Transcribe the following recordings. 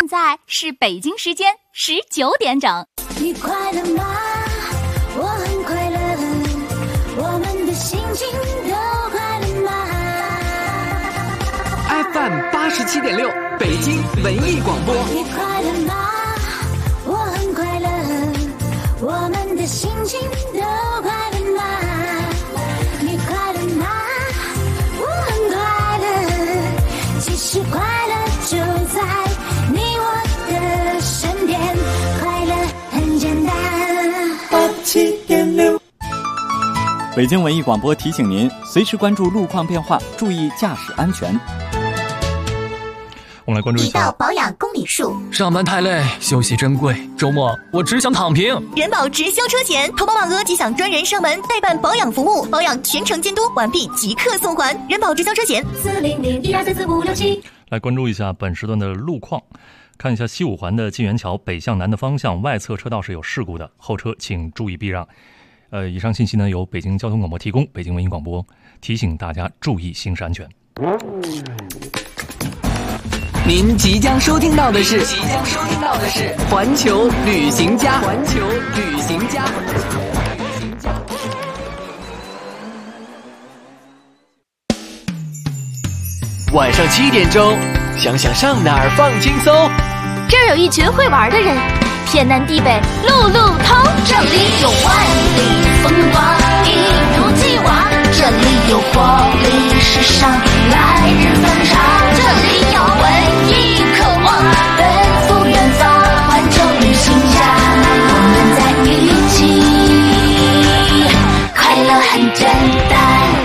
现在是北京时间19点整。 你快乐吗？我很快乐，我们的心情都快乐吗 ？FM 87.6，北京文艺广播。 你快乐吗？我很快乐，我们的心情都快乐吗？你快乐吗？我很快乐，其实快乐就在你我的身边，快乐很简单。87.6， 北京文艺广播提醒您，随时关注路况变化，注意驾驶安全。 我们来关注一下一道保养公里数。 上班太累，休息珍贵，周末我只想躺平。 人保直销车险，投保满额即享专人上门代办保养服务，保养全程监督，完毕即刻送还。人保直销车险 40012344567。 来关注一下本时段的路况，看一下西五环的晋源桥北向南的方向外侧车道是有事故的，后车请注意避让。以上信息呢由北京交通广播提供，北京文艺广播提醒大家注意行驶安全。 您即将收听到的是环球旅行家。晚上7点钟，想想上哪儿放轻松。 这儿有一群会玩的人，天南地北路路通。这里有万里风光，一如既往。这里有活力时尚，来日方长。这里有文艺渴望，奔赴远方。环球旅行家，我们在一起，快乐很简单。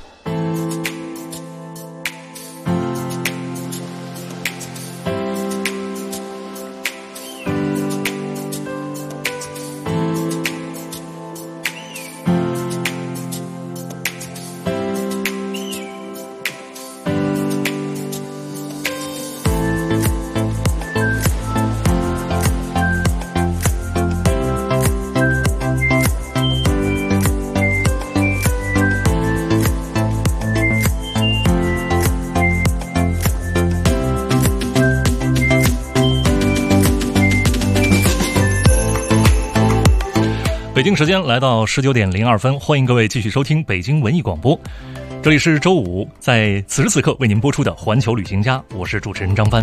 北京时间来到19点02分，欢迎各位继续收听北京文艺广播。这里是周五，在此时此刻为您播出的环球旅行家，我是主持人张帆。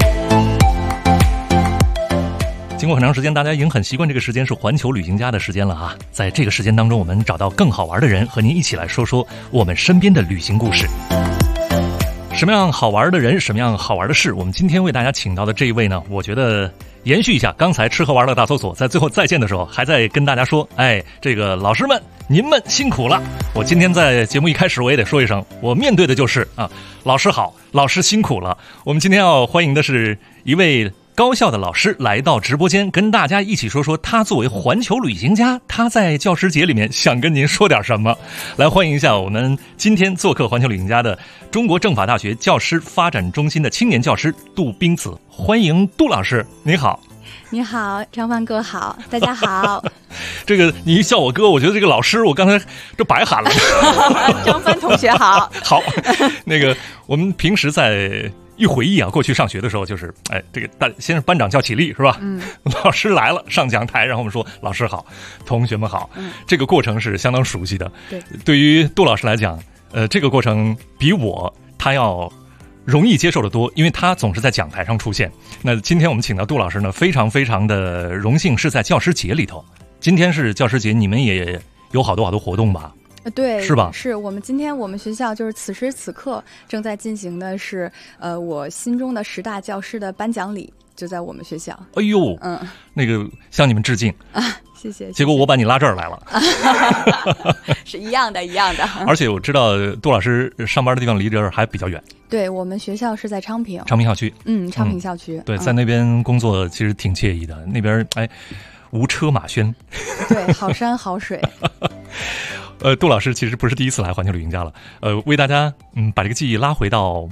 经过很长时间，大家已经很习惯这个时间是环球旅行家的时间了啊。在这个时间当中，我们找到更好玩的人，和您一起来说说我们身边的旅行故事。什么样好玩的人，什么样好玩的事，我们今天为大家请到的这一位呢，我觉得延续一下刚才吃喝玩乐大搜索，在最后再见的时候还在跟大家说，这个老师们您们辛苦了。我今天在节目一开始我也得说一声，我面对的就是老师好，老师辛苦了。我们今天要欢迎的是一位高校的老师来到直播间，跟大家一起说说他作为环球旅行家，他在教师节里面想跟您说点什么。来欢迎一下我们今天做客环球旅行家的中国政法大学教师发展中心的青年教师杜冰子，欢迎杜老师。你好。 你好，张帆哥好，大家好。 这个你一叫我哥，我觉得这个老师我刚才就白喊了。 张帆同学好。 好，那个我们平时在一回忆啊，过去上学的时候就是，这个先是班长叫起立是吧？老师来了上讲台，然后我们说老师好，同学们好，这个过程是相当熟悉的。对于杜老师来讲，这个过程比他要容易接受的多，因为他总是在讲台上出现。那今天我们请到杜老师呢，非常非常的荣幸，是在教师节里头。今天是教师节，你们也有好多活动吧？ 对， 是吧？ 是我们今天我们学校就是此时此刻正在进行的是我心中的10大教师的颁奖礼，就在我们学校。 哎呦，那个向你们致敬啊，谢谢。 结果我把你拉这儿来了， 是一样的。 而且我知道杜老师上班的地方离这儿还比较远。 对，我们学校是在昌平校区。 昌平校区。 对，在那边工作其实挺惬意的，那边无车马喧。对， 好山好水。 杜老师其实不是第一次来环球旅行家了，为大家把这个记忆拉回到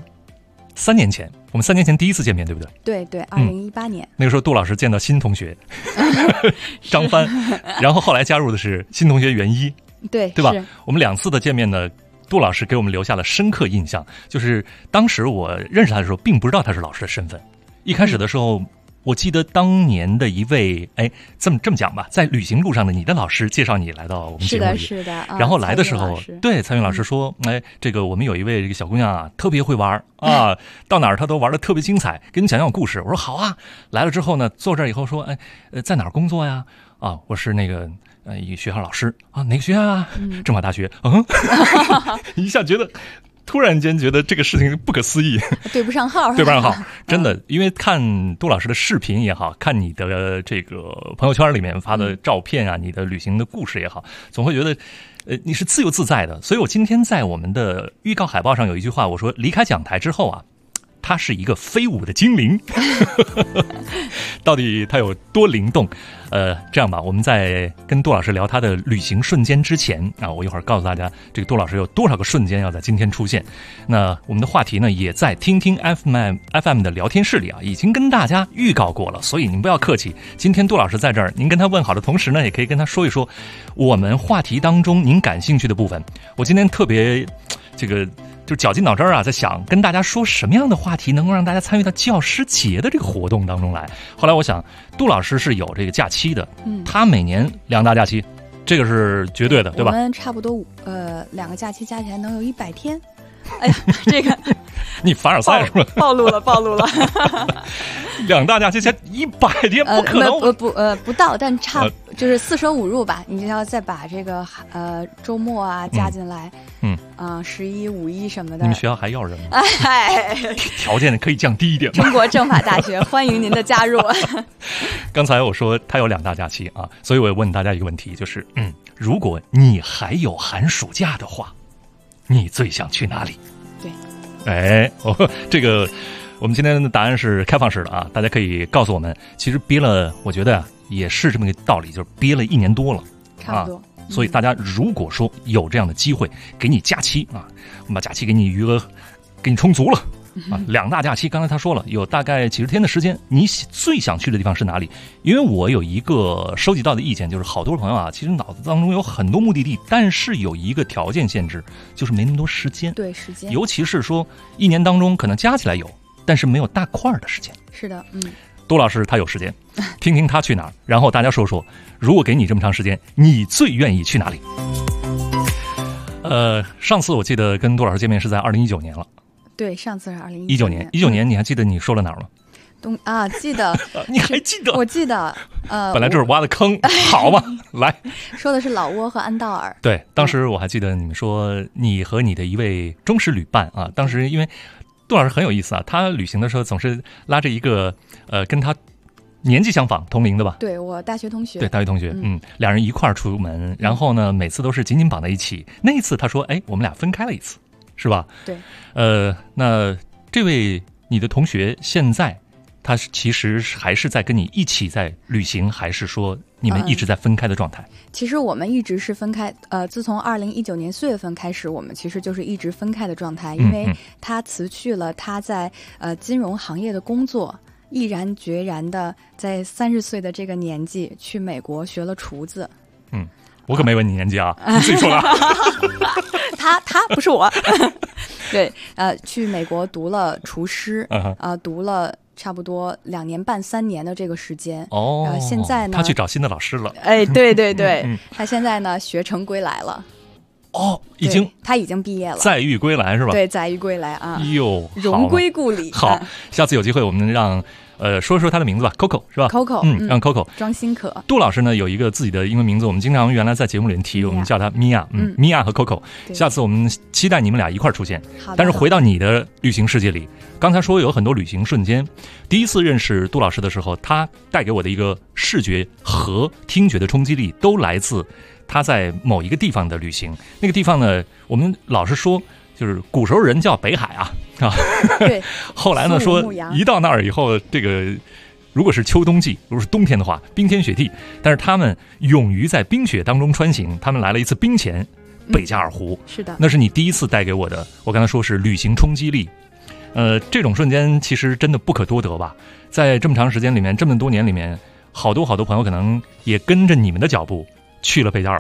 3年前，我们3年前第一次见面，对不对？ 对，2018年。 那个时候杜老师见到新同学张帆，然后后来加入的是新同学袁一，对吧？我们2次的见面呢，杜老师给我们留下了深刻印象，就是当时我认识他的时候并不知道他是老师的身份， 一开始的时候，我记得当年的一位，这么讲吧，在旅行路上的你的老师介绍你来到我们节目里， 是的， 然后来的时候，对蔡云老师说，这个我们有一位这个小姑娘啊，特别会玩啊，到哪儿她都玩的特别精彩，给你讲讲故事。我说好啊，来了之后呢，坐这儿以后说，在哪儿工作呀？啊，我是那个一个学校老师啊，哪个学校啊？政法大学。一下突然间觉得这个事情不可思议， 对不上号， 对不上号，真的，因为看杜老师的视频也好，看你的这个朋友圈里面发的照片啊，你的旅行的故事也好，总会觉得，你是自由自在的。所以我今天在我们的预告海报上有一句话，我说离开讲台之后啊，他是一个飞舞的精灵，到底他有多灵动？这样吧，我们在跟杜老师聊他的旅行瞬间之前啊，我一会儿告诉大家，这个杜老师有多少个瞬间要在今天出现。那我们的话题呢，也在听听 FM 的聊天室里啊，已经跟大家预告过了，所以您不要客气。今天杜老师在这儿，您跟他问好的同时呢，也可以跟他说一说我们话题当中您感兴趣的部分。我今天特别就绞尽脑汁啊，在想跟大家说什么样的话题能够让大家参与到教师节的这个活动当中来。后来我想，杜老师是有这个假期的，他每年2大假期，这个是绝对的，对吧？ 我们差不多2个假期加起来能有100天。哎呀，这个你凡尔赛是吧？ 暴露了 2大假期才100天，不可能。 不到，但就是4舍5入吧。你就要再把这个周末啊加进来，11、5一什么的。 你们学校还要人吗？条件可以降低一点吗？ 中国政法大学欢迎您的加入。 刚才我说他有2大假期啊，所以我也问大家一个问题，就是如果你还有寒暑假的话，你最想去哪里？对，这个我们今天的答案是开放式的啊，大家可以告诉我们。其实憋了，我觉得也是这么个道理，就是憋了1年多了， 差不多。 所以大家如果说有这样的机会，给你假期啊，我们把假期给你余额给你充足了。2大假期，刚才他说了，有大概几十天的时间，你最想去的地方是哪里？因为我有一个收集到的意见，就是好多朋友啊，其实脑子当中有很多目的地，但是有一个条件限制，就是没那么多时间。 对，时间， 尤其是说1年当中可能加起来有，但是没有大块的时间。 是的， 杜老师他有时间，听听他去哪儿，然后大家说说，如果给你这么长时间，你最愿意去哪里？上次我记得跟杜老师见面是在2019年了。对， 上次是2019年。 19年，你还记得你说了哪儿吗？ 记得。 你还记得？ 我记得。 本来这是挖的坑，好嘛，来。 说的是老挝和安道尔。 对，当时我还记得你们说你和你的一位忠实旅伴啊，当时因为杜老师很有意思啊，他旅行的时候总是拉着一个跟他年纪相仿同龄的吧？ 对，我大学同学。 对，大学同学，两人一块儿出门，然后呢，每次都是紧紧绑在一起。那一次他说，我们俩分开了一次。是吧？ 对， 那这位你的同学现在他其实还是在跟你一起在旅行，还是说你们一直在分开的状态？ 其实我们一直是分开，自从2019年4月份开始，我们其实就是一直分开的状态，因为他辞去了他在金融行业的工作，毅然决然的在30岁的这个年纪去美国学了厨子。 我可没问你年纪啊，你自己说的。 他不是我。对，去美国读了厨师，读了差不多2年半3年的这个时间。现在呢， 他去找新的老师了。 对，他现在呢学成归来了。 他已经毕业了， 载誉归来是吧？ 对，载誉归来啊， 荣归故里。 好，下次有机会我们让说说他的名字吧 ，Coco 是吧 ？Coco， 让 Coco 庄新可。 杜老师呢有一个自己的英文名字，我们经常原来在节目里提，我们叫他 Mia，Mia 和 Coco。下次我们期待你们俩一块儿出现。但是回到你的旅行世界里，刚才说有很多旅行瞬间。第一次认识杜老师的时候，他带给我的一个视觉和听觉的冲击力，都来自他在某一个地方的旅行。那个地方呢，我们老是说，就是古时候人叫北海啊。 对， 后来呢说一到那儿以后，这个如果是秋冬季，如果是冬天的话，冰天雪地，但是他们勇于在冰雪当中穿行，他们来了一次冰潜贝加尔湖。 是的， 那是你第一次带给我的，我刚才说是旅行冲击力。这种瞬间其实真的不可多得吧，在这么长时间里面，这么多年里面，好多朋友可能也跟着你们的脚步去了贝加尔湖，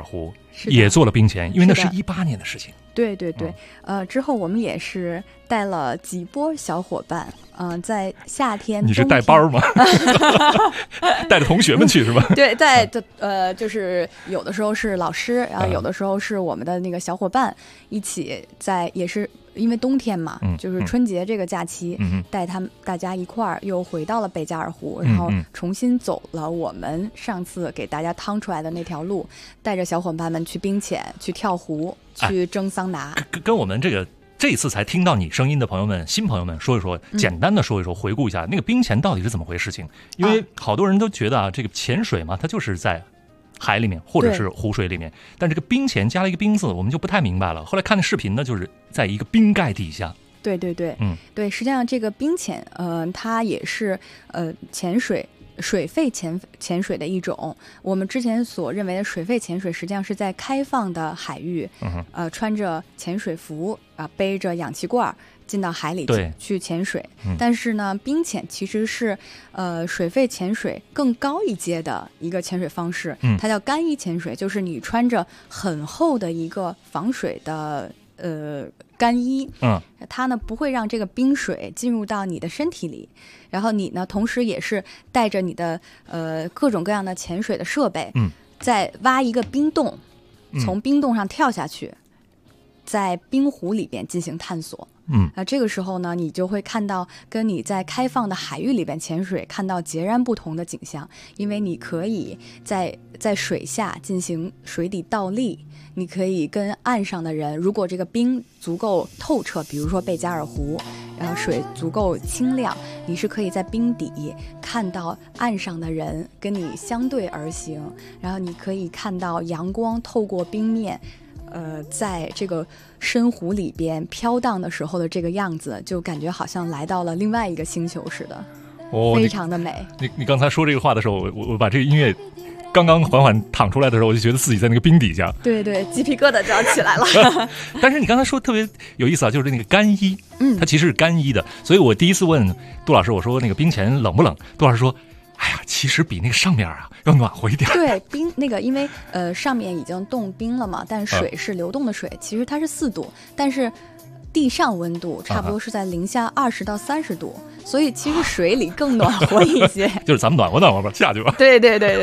也做了冰钱，因为那是是的 18年的事情。 对对对，之后我们也是带了几波小伙伴，在夏天。 你是带班吗？带着同学们去是吧？ 对，就是有的时候是老师，然后有的时候是我们的那个小伙伴一起在，也是因为冬天嘛，就是春节这个假期，带大家一块儿又回到了贝加尔湖，然后重新走了我们上次给大家趟出来的那条路，带着小伙伴们去冰潜、去跳湖、去蒸桑拿。 跟我们这一次才听到你声音的朋友们、新朋友们说一说，简单的说一说，回顾一下那个冰潜到底是怎么回事情。因为好多人都觉得啊，这个潜水嘛，它就是在海里面或者是湖水里面，但这个冰潜加了一个冰字，我们就不太明白了。后来看的视频呢，就是在一个冰盖底下。 对对对，对，实际上这个冰潜，它也是潜水。水肺潜水的一种，我们之前所认为的水肺潜水，实际上是在开放的海域，穿着潜水服背着氧气罐进到海里去潜水。但是呢，冰潜其实是水肺潜水更高一阶的一个潜水方式，它叫干衣潜水，就是你穿着很厚的一个防水的干衣，它呢不会让这个冰水进入到你的身体里，然后你呢同时也是带着你的各种各样的潜水的设备，再挖一个冰洞，从冰洞上跳下去，在冰湖里边进行探索。这个时候呢，你就会看到跟你在开放的海域里边潜水看到截然不同的景象，因为你可以在水下进行水底倒立，你可以跟岸上的人，如果这个冰足够透彻，比如说贝加尔湖，水足够清亮，你是可以在冰底看到岸上的人跟你相对而行，然后你可以看到阳光透过冰面在这个深湖里边飘荡的时候的这个样子，就感觉好像来到了另外一个星球似的，非常的美。 你刚才说这个话的时候，我把这个音乐刚刚缓缓淌出来的时候，我就觉得自己在那个冰底下， 对对，鸡皮疙瘩就要起来了。 但是你刚才说特别有意思啊，就是那个干衣，它其实是干衣的，所以我第一次问杜老师，我说那个冰潜冷不冷？杜老师说，哎呀，其实比那个上面要暖和一点。对， 冰那个因为上面已经冻冰了嘛，但水是流动的水，其实它是4度，但是地上温度差不多是在零下20到30度，所以其实水里更暖和一些。 就是咱们暖和暖和吧，下去吧。 对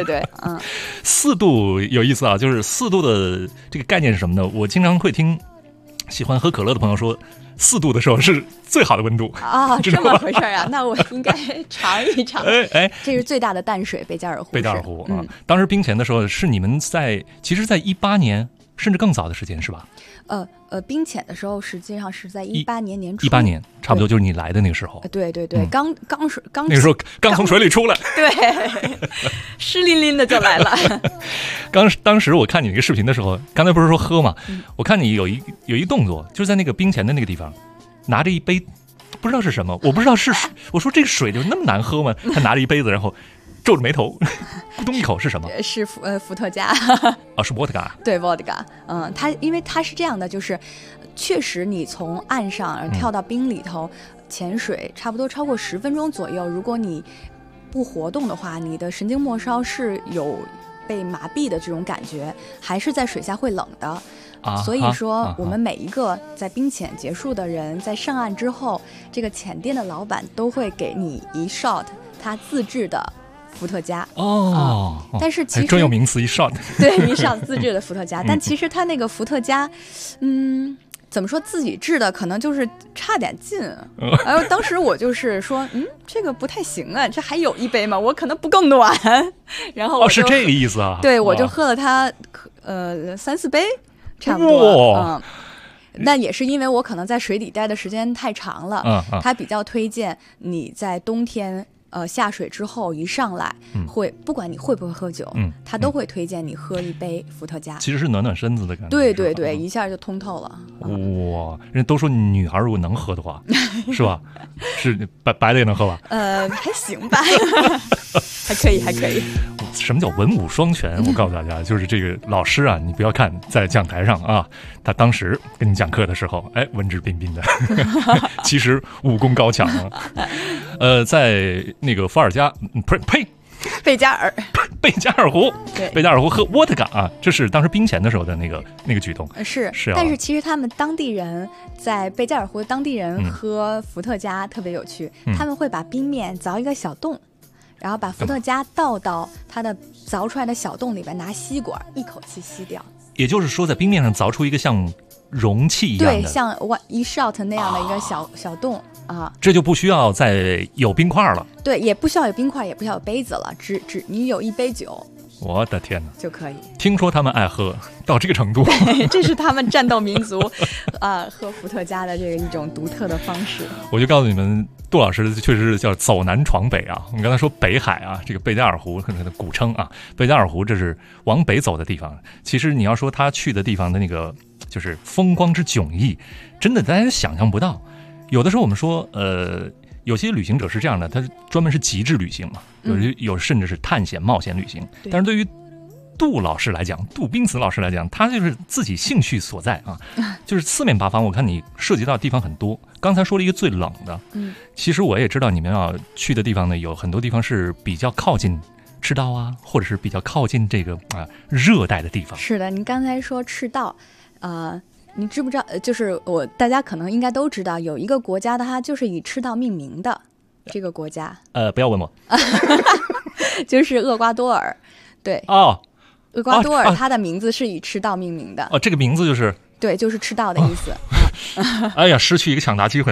，4度有意思啊，就是4度的这个概念是什么呢？我经常会听喜欢喝可乐的朋友说，4度的时候是最好的温度啊，这么回事啊？那我应该尝一尝。这是最大的淡水，贝加尔湖。贝加尔湖啊，当时冰潜的时候是你们其实在18年甚至更早的时间是吧？ 冰潜的时候实际上是在18年年初 ，18年差不多就是你来的那个时候。 对，刚那个时候刚从水里出来， 对，湿淋淋的就来了。 当时我看你那个视频的时候，刚才不是说喝嘛，我看你有一动作，就是在那个冰潜的那个地方，拿着一杯不知道是什么，我不知道是我说这个水就那么难喝吗？他拿着一杯子，然后皱着眉头，咕咚一口是什么？ 是伏特加。 是伏特加。 对，伏特加。因为它是这样的，就是确实你从岸上跳到冰里头潜水，差不多超过10分钟左右，如果你不活动的话，你的神经末梢是有被麻痹的这种感觉，还是在水下会冷的。所以说我们每一个在冰潜结束的人，在上岸之后，这个潜店的老板都会给你一 shot 他自制的伏特加。但是其实专有名词一 shot。 对，一 shot 自制的伏特加。但其实他那个伏特加怎么说，自己制的可能就是差点劲。然后当时我就是说这个不太行啊，这还有一杯吗？我可能不够暖。然后是这个意思啊。 对，我就喝了它3-4杯差不多。那也是因为我可能在水底待的时间太长了。他比较推荐你在冬天下水之后一上来，不管你会不会喝酒，他都会推荐你喝一杯伏特加。 其实是暖暖身子的感觉。 对，一下就通透了。 哇，人都说女孩如果能喝的话，是吧？是白的也能喝吧？ 还行吧，还可以。 什么叫文武双全？我告诉大家，就是这个老师啊，你不要看在讲台上啊，他当时跟你讲课的时候，文质彬彬的，其实武功高强啊。在那个伏尔加， 贝加尔， 贝加尔湖， 对， 贝加尔湖喝沃特嘎啊，这是当时兵前的时候的那个举动。 是， 啊， 但是其实他们当地人在贝加尔湖的当地人喝伏特加特别有趣，他们会把冰面凿一个小洞，然后把伏特加倒到它的凿出来的小洞里边，拿吸管一口气吸掉。 也就是说，在冰面上凿出一个像容器一样的， 对，像一 shot 那样的一个小洞啊， 这就不需要再有冰块了。 对，也不需要有冰块，也不需要有杯子了，只你有一杯酒， 我的天哪， 就可以。 听说他们爱喝到这个程度， 这是他们战斗民族喝伏特加的这个一种独特的方式。 我就告诉你们，杜老师确实是叫走南闯北啊。我们刚才说北海啊，这个贝加尔湖可能的古称啊，贝加尔湖这是往北走的地方。其实你要说他去的地方的那个就是风光之迥异，真的大家想象不到。有的时候我们说有些旅行者是这样的，他专门是极致旅行嘛，有甚至是探险冒险旅行。但是对于杜老师来讲，杜宾慈老师来讲，他就是自己兴趣所在啊，就是四面八方。我看你涉及到的地方很多。刚才说了一个最冷的，其实我也知道你们要去的地方呢，有很多地方是比较靠近赤道啊，或者是比较靠近这个热带的地方。 是的，您刚才说赤道，你知不知道？就是大家可能应该都知道，有一个国家的它就是以赤道命名的，这个国家不要问我， 就是厄瓜多尔。对哦， 厄瓜多尔它的名字是以赤道命名的。 这个名字就是对，就是赤道的意思。 哎呀，失去一个抢答机会。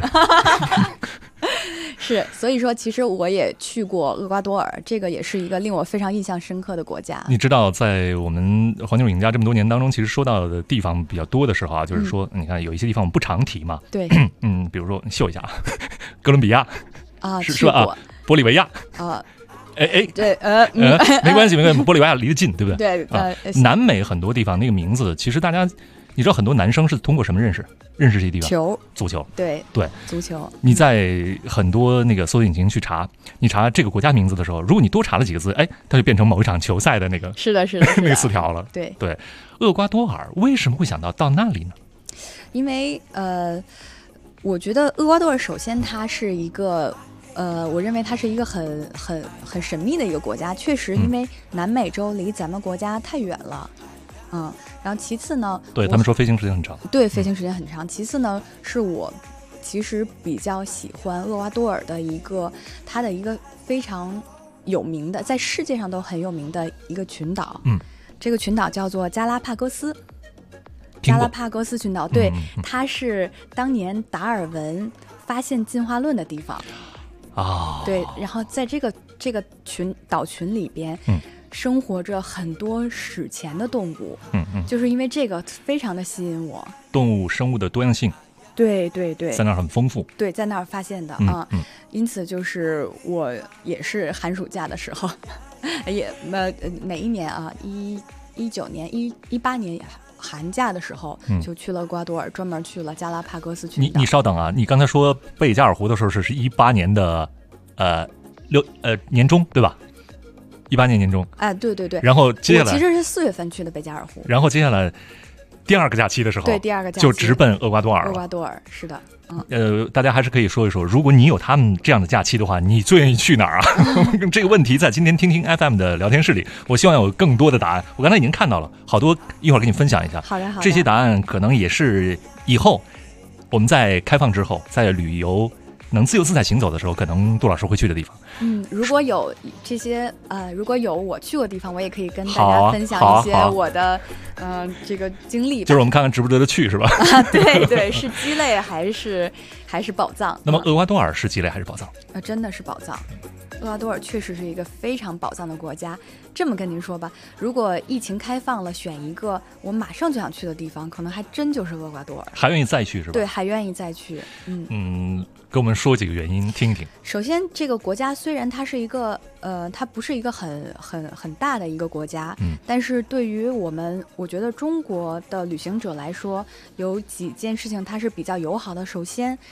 是，所以说其实我也去过厄瓜多尔，这个也是一个令我非常印象深刻的国家。 你知道，在我们环球影家这么多年当中，其实说到的地方比较多的时候啊，就是说，你看有一些地方我们不常提嘛。 对， 比如说秀一下，哥伦比亚啊， 是吧？啊，玻利维亚啊。 对， 没关系，玻利维亚离得近，对不对？ 对，南美很多地方那个名字，其实大家你知道，很多男生是通过什么认识这些地方？足球， 对，足球。 你在很多那个搜索引擎去查，你查这个国家名字的时候，如果你多查了几个字，它就变成某一场球赛的那个， 是的， 那个词条了。 对， 厄瓜多尔为什么会想到那里呢？ 因为我觉得厄瓜多尔首先它是一个。我认为它是一个很神秘的一个国家，确实，因为南美洲离咱们国家太远了，然后其次呢， 对他们说飞行时间很长， 对，飞行时间很长。其次呢，是我其实比较喜欢厄瓜多尔的它的一个非常有名的，在世界上都很有名的一个群岛，这个群岛叫做加拉帕戈斯。加拉帕戈斯群岛，对，它是当年达尔文发现进化论的地方。对，然后在这个岛群里边，生活着很多史前的动物，就是因为这个非常的吸引我。动物生物的多样性，对，在那儿很丰富， 对，在那儿发现的因此就是我也是寒暑假的时候，也哪一年啊？19年、18年。寒假的时候就去了厄瓜多尔，专门去了加拉帕戈斯群岛。 你稍等啊，你刚才说贝加尔湖的时候是18年的年中对吧？18年年中。 对。 然后接下来我其实是4月份去的贝加尔湖。 然后接下来第二个假期的时候， 对，第二个假期就直奔厄瓜多尔。 厄瓜多尔是的。 大家还是可以说一说，如果你有他们这样的假期的话，你最愿意去哪儿啊？这个问题在今天听听 FM 的聊天室里，我希望有更多的答案。我刚才已经看到了好多，一会儿给你分享一下。 好的。 这些答案可能也是以后我们在开放之后，在旅游能自由自在行走的时候，可能杜老师会去的地方。 如果有这些如果有我去过的地方，我也可以跟大家分享一些我的这个经历吧。 就是我们看看值不值得去，是吧？ 对，是鸡肋还是宝藏？ 那么厄瓜多尔是鸡肋还是宝藏？ 真的是宝藏。厄瓜多尔确实是一个非常宝藏的国家。这么跟您说吧，如果疫情开放了，选一个我马上就想去的地方，可能还真就是厄瓜多尔。还愿意再去是吧？ 对，还愿意再去。 给我们说几个原因听一听。 首先，这个国家虽然它是一个它不是一个很大的一个国家，但是对于我觉得中国的旅行者来说，有几件事情它是比较友好的。首先，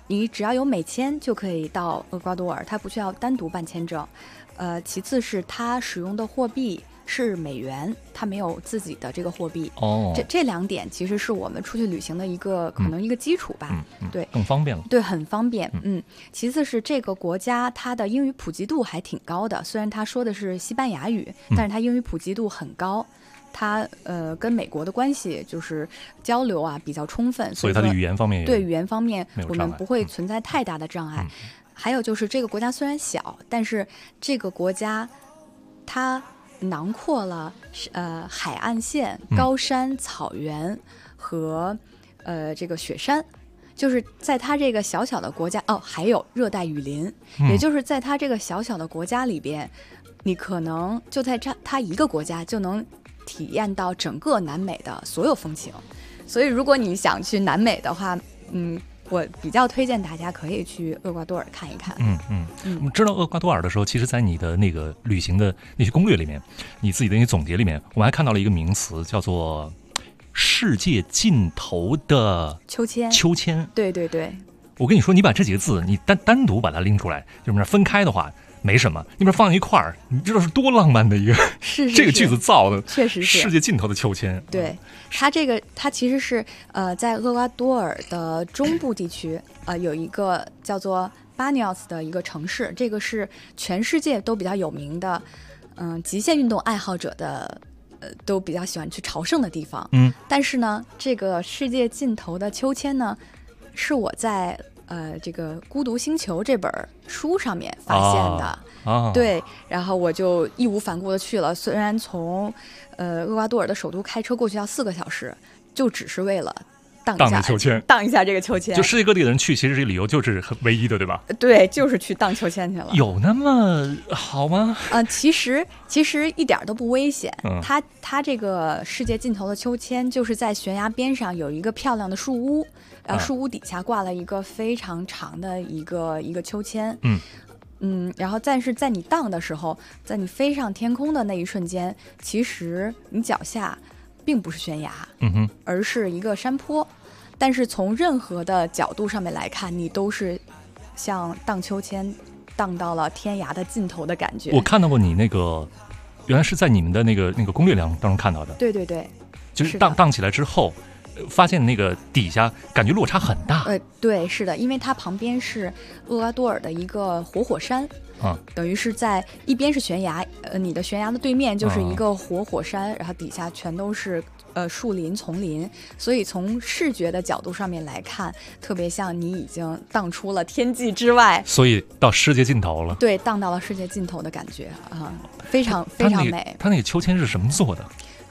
你只要有美签就可以到厄瓜多尔，它不需要单独办签证。其次是它使用的货币是美元，它没有自己的这个货币。这2点其实是我们出去旅行的可能一个基础吧。对， 更方便了。 对，很方便。其次是这个国家它的英语普及度还挺高的，虽然它说的是西班牙语，但是它英语普及度很高。它跟美国的关系就是交流啊比较充分， 所以它的语言方面对语言方面我们不会存在太大的障碍。还有就是这个国家虽然小，但是这个国家它囊括了海岸线、高山、草原和这个雪山，就是在它这个小小的国家还有热带雨林，也就是在它这个小小的国家里边，你可能就在它一个国家就能体验到整个南美的所有风情。所以如果你想去南美的话，我比较推荐大家可以去厄瓜多尔看一看。 我们知道厄瓜多尔的时候，其实在你的那个旅行的那些攻略里面，你自己的那些总结里面，我们还看到了一个名词，叫做世界尽头的秋千。 对，我跟你说，你把这几个字你单独把它拎出来，就是分开的话没什么，你把它放在一块儿，你知道是多浪漫的一个是这个句子造的， 确实是世界尽头的秋千。 对，它其实是在厄瓜多尔的中部地区有一个叫做巴尼奥斯的一个城市，这个是全世界都比较有名的极限运动爱好者的都比较喜欢去朝圣的地方。但是呢，这个世界尽头的秋千呢，是我在这个《孤独星球》这本书上面发现的。对，然后我就义无反顾的去了，虽然从厄瓜多尔的首都开车过去要4个小时，就只是为了荡一下这个秋千。 就世界各地的人去，其实这个理由就是唯一的，对吧？ 对，就是去荡秋千去了。 有那么好吗？ 其实一点都不危险。它这个世界尽头的秋千就是在悬崖边上有一个漂亮的树屋，然后树屋底下挂了一个非常长的一个秋千。然后但是在你荡的时候，在你飞上天空的那一瞬间，其实你脚下并不是悬崖，而是一个山坡。但是从任何的角度上面来看，你都是像荡秋千荡到了天涯的尽头的感觉。 我看到过你那个，原来是在你们的那个攻略当中看到的。 对， 就是荡起来之后，发现那个底下感觉落差很大。 对，是的，因为它旁边是厄瓜多尔的一个活火山。等于是在一边是悬崖，你的悬崖的对面就是一个活山，然后底下全都是树林丛林，所以从视觉的角度上面来看，特别像你已经荡出了天际之外， 所以到世界尽头了。对， 荡到了世界尽头的感觉非常非常美。 它那个秋千是什么做的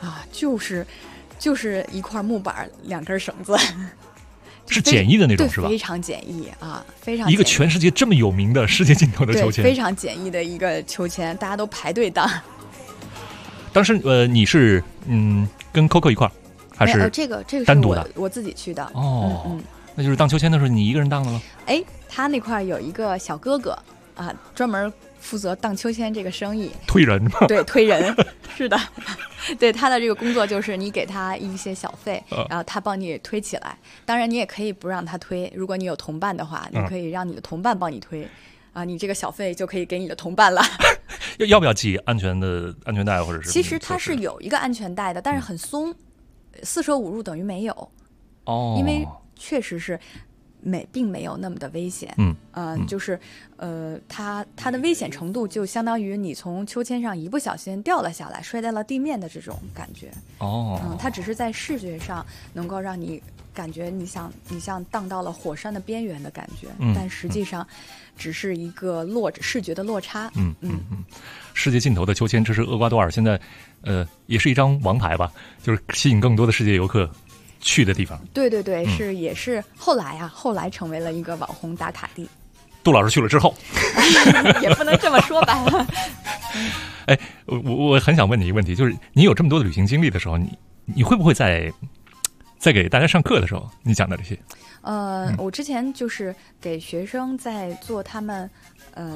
就是一块木板，2根绳子。 是简易的那种是吧？ 非常简易非常简易。 一个全世界这么有名的世界尽头的秋千， 非常简易的一个秋千，大家都排队荡。 当时你是跟 Coco 一块儿，还是这个单独的？ 我自己去的。 那就是荡秋千的时候你一个人荡的了？ 他那块有一个小哥哥专门负责荡秋千这个生意， 推人吗？ 对，推人是的。对，他的这个工作就是你给他一些小费，然后他帮你推起来。当然你也可以不让他推，如果你有同伴的话，你可以让你的同伴帮你推你这个小费就可以给你的同伴了。 要不要系安全带或者是？ 其实它是有一个安全带的，但是很松，4舍5入等于没有。因为确实是并没有那么的危险。就是它的危险程度就相当于你从秋千上一不小心掉了下来，摔在了地面的这种感觉。它只是在视觉上能够让你感觉你像荡到了火山的边缘的感觉，但实际上只是一个视觉的落差。 世界尽头的秋千，这是厄瓜多尔现在也是一张王牌吧，就是吸引更多的世界游客去的地方。对， 也是后来成为了一个网红打卡地。 杜老师去了之后也不能这么说吧。 我很想问你一个问题，就是你有这么多的旅行经历的时候，你会不会在给大家上课的时候你讲的这些？我之前就是给学生在做他们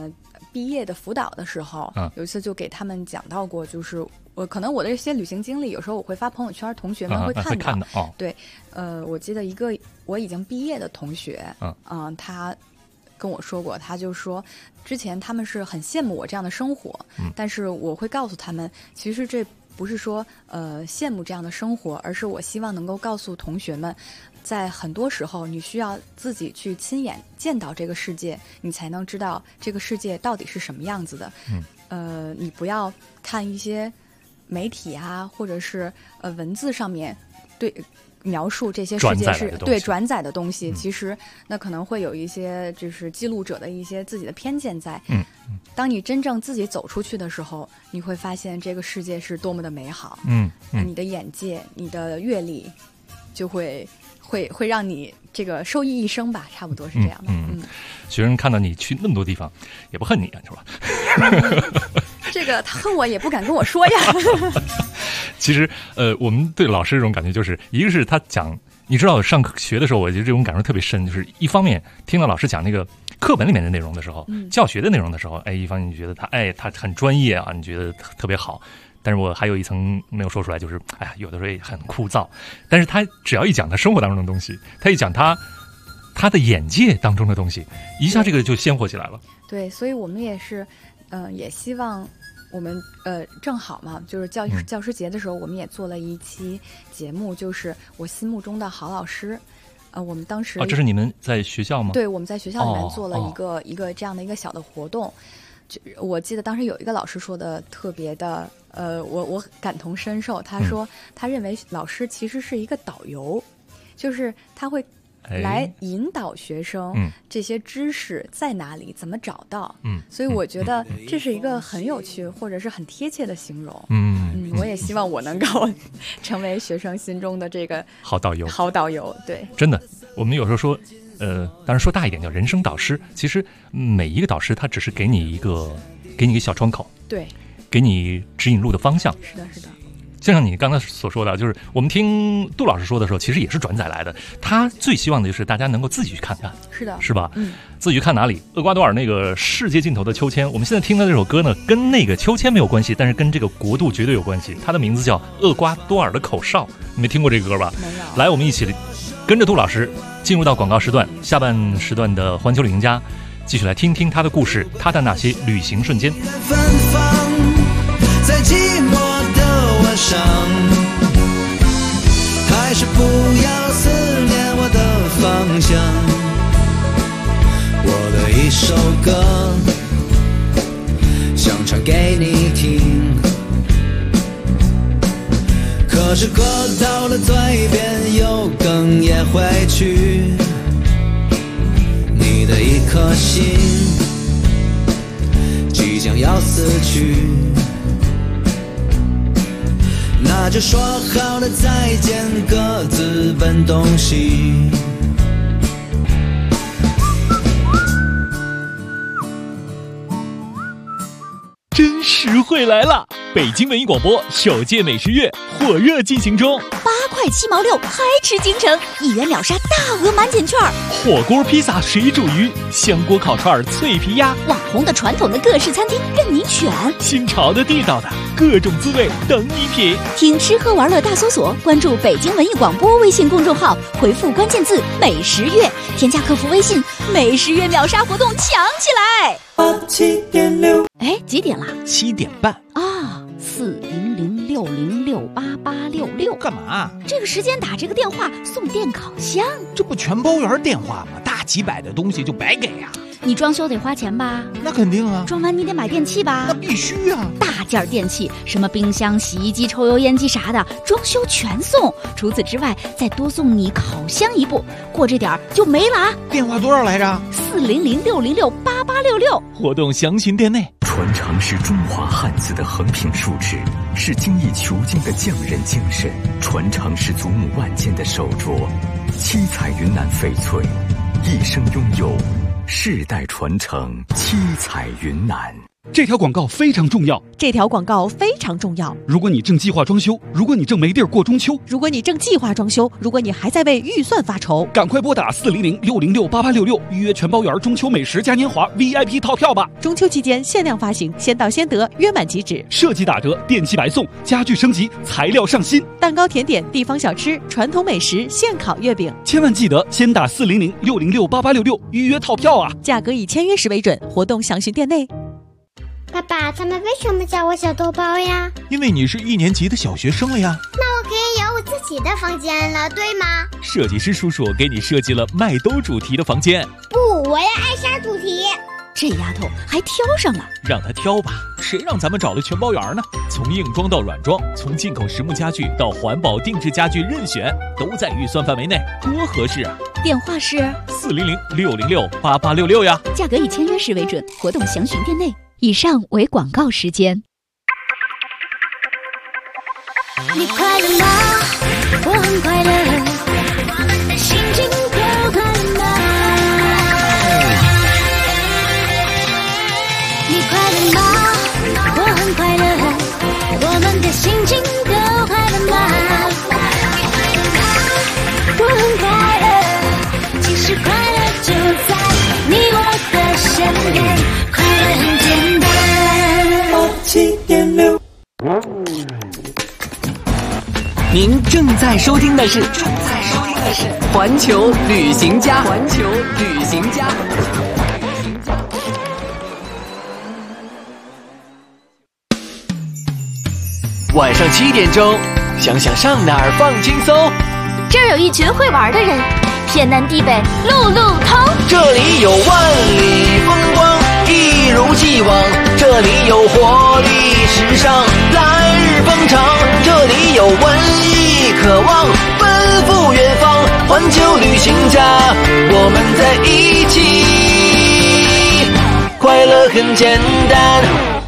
毕业的辅导的时候，有一次就给他们讲到过，就是可能我的这些旅行经历，有时候我会发朋友圈，同学们会看到。对，我记得一个我已经毕业的同学，他跟我说过，他就说之前他们是很羡慕我这样的生活，但是我会告诉他们，其实这不是说羡慕这样的生活，而是我希望能够告诉同学们，在很多时候你需要自己去亲眼见到这个世界，你才能知道这个世界到底是什么样子的。你不要看一些媒体啊，或者是文字上面对描述这些世界是对转载的东西，其实那可能会有一些就是记录者的一些自己的偏见在。当你真正自己走出去的时候，你会发现这个世界是多么的美好。你的眼界、你的阅历，就会让你这个受益一生吧，差不多是这样的。 学生看到你去那么多地方，也不恨你啊，是吧？ 这个他恨我也不敢跟我说呀。 其实我们对老师这种感觉，就是一个是他讲，你知道上学的时候，我觉得这种感受特别深，就是一方面听到老师讲那个课本里面的内容的时候，教学的内容的时候，一方面你觉得他很专业啊，你觉得特别好。但是我还有一层没有说出来，就是有的时候也很枯燥。但是他只要一讲他生活当中的东西，他一讲他的眼界当中的东西，一下这个就鲜活起来了。 对，所以我们也是也希望我们正好嘛，就是教师节的时候，我们也做了一期节目，就是我心目中的好老师。我们当时这是你们在学校吗？ 对，我们在学校里面做了一个这样的一个小的活动。我记得当时有一个老师说的特别的，我感同身受。他说，他认为老师其实是一个导游，就是他会来引导学生这些知识在哪里，怎么找到。所以我觉得这是一个很有趣或者是很贴切的形容。我也希望我能够成为学生心中的这个好导游。 对， 真的，我们有时候说。当然说大一点叫人生导师，其实每一个导师他只是给你一个小窗口， 对， 给你指引路的方向。 是的。 就像你刚才所说的，就是我们听杜老师说的时候，其实也是转载来的。他最希望的就是大家能够自己去看看， 是的， 是吧？自己去看哪里？厄瓜多尔那个世界尽头的秋千，我们现在听的这首歌呢，跟那个秋千没有关系，但是跟这个国度绝对有关系。它的名字叫《厄瓜多尔的口哨》，你没听过这个歌吧？ 没有。 来，我们一起跟着杜老师进入到广告时段，下半时段的环球旅行家，继续来听听他的故事，他的那些旅行瞬间。 在寂寞的晚上，还是不要思念我的方向。我的一首歌想唱给你听，可是歌到了嘴边又哽咽回去。你的一颗心即将要死去，那就说好了再见，各自奔东西。 真实惠来了！北京文艺广播首届美食月火热进行中 ，8块7毛6，嗨吃京城，1元秒杀大额满减券， 火锅、披萨、水煮鱼、香锅、烤串、脆皮鸭， 网红的、传统的各式餐厅任你选， 新潮的、地道的各种滋味等你品。 听吃喝玩乐大搜索，关注北京文艺广播微信公众号，回复关键字美食月，添加客服微信，美食月秒杀活动抢起来。 7.6， 几点了 ？7点半啊！40060688866， 干嘛？ 这个时间打这个电话送电烤箱， 这不全包圆电话吗？大几百的东西就白给啊！ 你装修得花钱吧？ 那肯定啊！ 装完你得买电器吧？ 那必须啊！ 大件电器，什么冰箱、洗衣机、抽油烟机啥的，装修全送。除此之外，再多送你烤箱一部，过这点就没了啊！ 电话多少来着 ？40060688866。 活动详情店内。 传承是中华汉字的横平竖直，是精益求精的匠人精神，传承是祖母万件的手镯。七彩云南翡翠，一生拥有，世代传承，七彩云南。 这条广告非常重要。 这条广告非常重要。 如果你正计划装修，如果你正没地儿过中秋， 如果你正计划装修，如果你还在为预算发愁， 赶快拨打400-606-8866预约全包园中秋美食嘉年华 VIP 套票吧！ 中秋期间限量发行，先到先得，约满即止。 设计打折，电器白送，家具升级，材料上新， 蛋糕甜点、地方小吃、传统美食、现烤月饼， 千万记得先打400-606-8866预约套票啊！ 价格以签约时为准，活动详询店内。 爸爸，他们为什么叫我小豆包呀？ 因为你是1年级的小学生了呀。 那我可以有我自己的房间了，对吗？ 设计师叔叔给你设计了麦兜主题的房间。 不，我要艾莎主题。 这丫头还挑上了， 让她挑吧，谁让咱们找了全包园呢？从硬装到软装，从进口实木家具到环保定制家具，任选，都在预算范围内，多合适啊！ 电话是 400-606-8866呀。 价格以签约时为准，活动详询店内。以上为广告时间。 你快乐吗？我很快乐，我们的心情都快乐吗？你快乐吗？我很快乐，我们的心情都快乐吗？我很快乐，其实快乐就在你我的身边，快乐很简单。87.6。 您正在收听的是环球旅行家。晚上7点钟，想想上哪儿放轻松。 这儿有一群会玩的人，天南地北路路通。 这里有万里风光，一如既往。这里有活力时尚，来日方长。这里有文艺渴望，奔赴远方。环球旅行家，我们在一起，快乐很简单。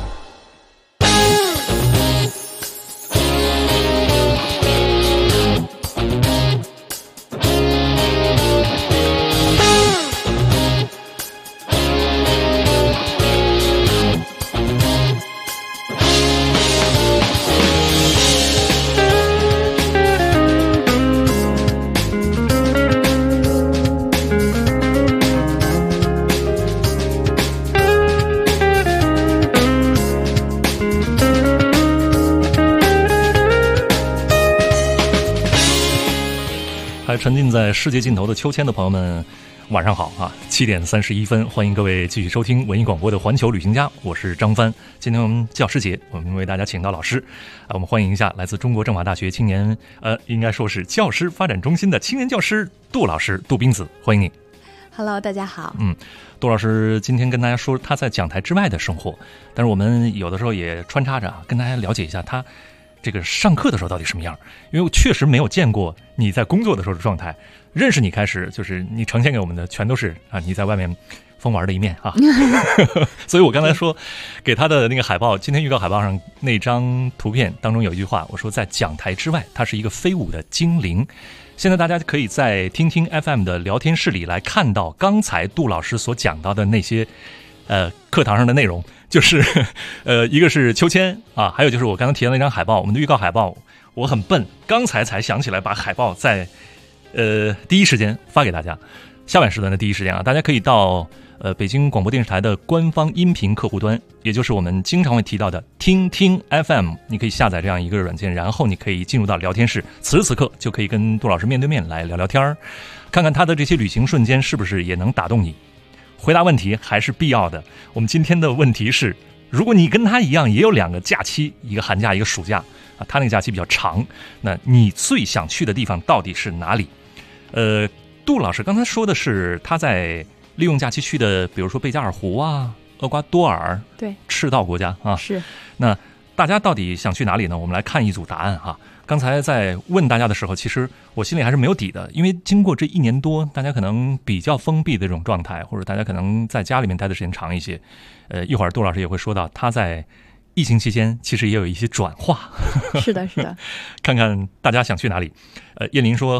还沉浸在世界尽头的秋千的朋友们，晚上好啊！7点31分，欢迎各位继续收听文艺广播的环球旅行家，我是张帆。今天我们教师节，我们为大家请到老师我们欢迎一下来自中国政法大学青年应该说是教师发展中心的青年教师杜老师，杜冰子，欢迎你。 Hello， 大家好。 杜老师今天跟大家说他在讲台之外的生活，但是我们有的时候也穿插着跟大家了解一下他这个上课的时候到底什么样，因为我确实没有见过你在工作的时候的状态。认识你开始，就是你呈现给我们的全都是你在外面疯玩的一面啊。所以我刚才说给他的那个海报，今天预告海报上那张图片当中有一句话，我说在讲台之外，他是一个飞舞的精灵。现在大家可以在听听 FM 的聊天室里来看到刚才杜老师所讲到的那些课堂上的内容，就是一个是秋千啊，还有就是我刚刚提到那张海报，我们的预告海报。我很笨，刚才想起来把海报在第一时间发给大家，下半时段的第一时间啊，大家可以到北京广播电视台的官方音频客户端，也就是我们经常会提到的听听 FM， 你可以下载这样一个软件，然后你可以进入到聊天室，此时此刻就可以跟杜老师面对面来聊聊天，看看他的这些旅行瞬间是不是也能打动你。回答问题还是必要的。我们今天的问题是，如果你跟他一样也有2个假期，一个寒假一个暑假啊，他那个假期比较长，那你最想去的地方到底是哪里？杜老师刚才说的是他在利用假期去的，比如说贝加尔湖啊、厄瓜多尔， 对， 赤道国家啊。 是。 那大家到底想去哪里呢？我们来看一组答案哈。刚才在问大家的时候，其实我心里还是没有底的，因为经过这1年多，大家可能比较封闭的这种状态，或者大家可能在家里面待的时间长一些。一会儿杜老师也会说到，他在疫情期间其实也有一些转化。 是的，是的。 看看大家想去哪里。叶林说，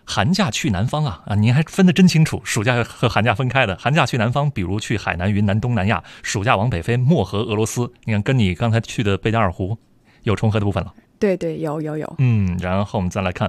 寒假去南方啊，您还分得真清楚，暑假和寒假分开的。寒假去南方，比如去海南、云南、东南亚；暑假往北飞，漠河、俄罗斯。你看，跟你刚才去的贝加尔湖有重合的部分了。 对对，有。 然后我们再来看，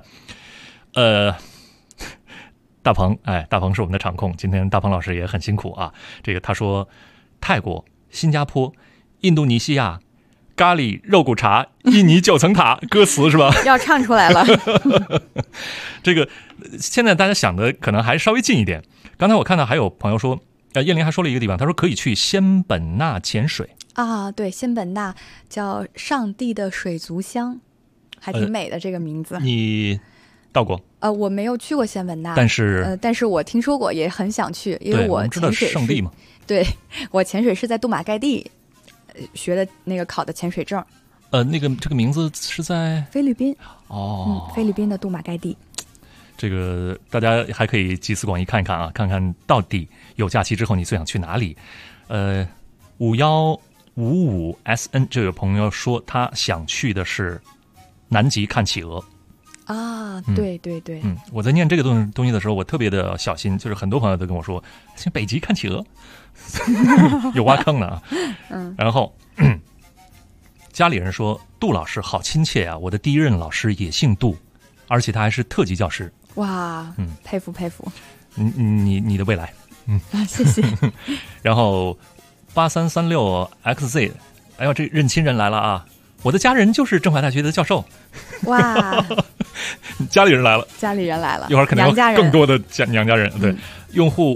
大鹏，大鹏是我们的场控，今天大鹏老师也很辛苦啊。这个他说，泰国、新加坡、印度尼西亚。咖喱肉骨茶，印尼9层塔，歌词是吧？ 要唱出来了。 这个现在大家想的可能还稍微近一点。刚才我看到还有朋友说，燕玲还说了一个地方，他说可以去仙本那潜水啊。对，仙本那叫上帝的水族箱，还挺美的这个名字。 你到过？ 我没有去过仙本那，但是我听说过，也很想去，因为我潜水圣地嘛。 对，我潜水是在杜马盖地。学的那个考的潜水证， 这个名字是在菲律宾菲律宾的杜马盖地。 这个大家还可以集思广益看一看啊，看看到底有假期之后你最想去哪里。5155SN 这位朋友说他想去的是南极看企鹅啊，对， 我在念这个东西的时候，我特别的小心，就是很多朋友都跟我说，去北极看企鹅，有挖坑了啊。然后家里人说，杜老师好亲切啊，我的第一任老师也姓杜，而且他还是特级教师。 哇，佩服。 你的未来， 谢谢。 然后8336XZ， 哎呦，这认亲人来了啊！我的家人就是政法大学的教授。 哇， 家里人来了，一会儿肯定有更多的娘家人。对，用户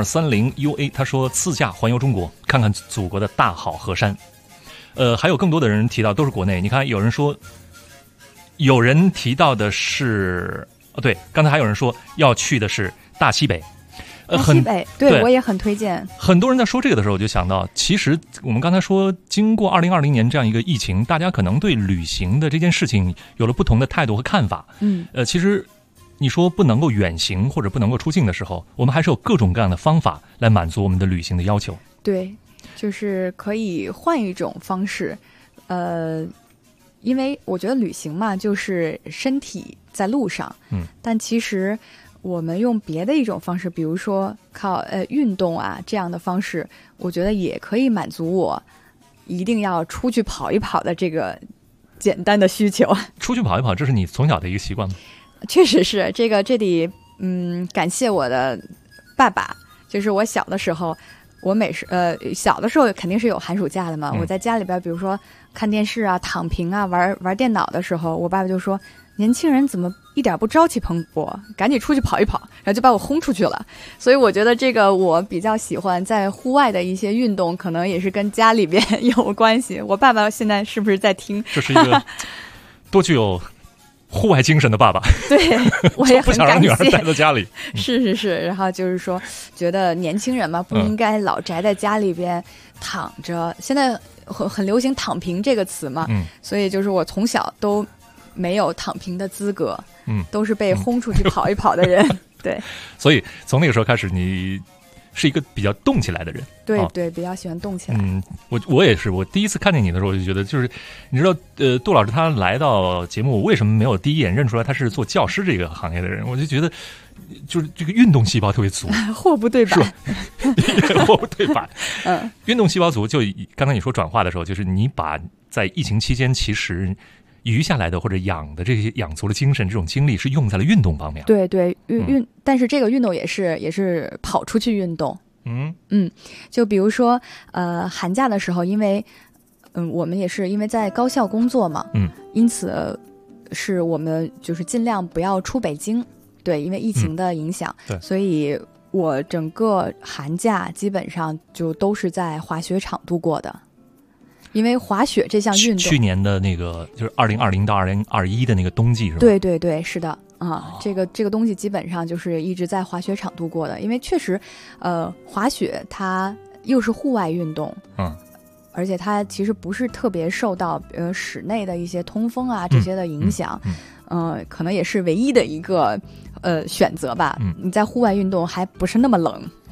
5230UA 他说自驾环游中国，看看祖国的大好河山。还有更多的人提到都是国内。你看，有人提到的是对，刚才还有人说要去的是大西北。 西北，对，我也很推荐。 很多人在说这个的时候，我就想到，其实我们刚才说，经过2020年这样一个疫情，大家可能对旅行的这件事情有了不同的态度和看法。其实你说不能够远行或者不能够出境的时候，我们还是有各种各样的方法来满足我们的旅行的要求。 对，就是可以换一种方式，因为我觉得旅行嘛，就是身体在路上，但其实我们用别的一种方式，比如说靠运动啊这样的方式，我觉得也可以满足我一定要出去跑一跑的这个简单的需求。 出去跑一跑，这是你从小的一个习惯吗？ 确实是，这得感谢我的爸爸。就是我小的时候，小的时候肯定是有寒暑假的嘛，我在家里边比如说看电视啊、躺平啊、玩电脑的时候，我爸爸就说，年轻人怎么一点不朝气蓬勃，赶紧出去跑一跑，然后就把我轰出去了。所以我觉得这个我比较喜欢在户外的一些运动，可能也是跟家里边有关系。我爸爸现在是不是在听？ 这是一个多具有户外精神的爸爸。 对，我也很感谢。不想让女儿待在家里。 是，然后就是说，觉得年轻人嘛，不应该老宅在家里边躺着。现在很流行躺平这个词嘛，所以就是我从小都没有躺平的资格，都是被轰出去跑一跑的人。对， 所以从那个时候开始，你是一个比较动起来的人。 对，比较喜欢动起来。 我也是，我第一次看见你的时候，我就觉得，就是你知道，杜老师他来到节目，我为什么没有第一眼认出来他是做教师这个行业的人？我就觉得，就是这个运动细胞特别足， 货不对版， 货不对版。运动细胞足，就刚才你说转化的时候，就是你把在疫情期间其实余下来的或者养的这些养足了精神，这种精力是用在了运动方面。 对，但是这个运动也是跑出去运动。就比如说寒假的时候，因为我们也是因为在高校工作嘛，因此是我们就是尽量不要出北京。对，因为疫情的影响，所以我整个寒假基本上就都是在滑雪场度过的。因为滑雪这项运动， 去年的那个就是2020到2021的那个冬季是吧？ 对，是的啊，这个冬季基本上就是一直在滑雪场度过的。因为确实，滑雪它又是户外运动，而且它其实不是特别受到室内的一些通风啊这些的影响，可能也是唯一的一个选择吧。你在户外运动还不是那么冷。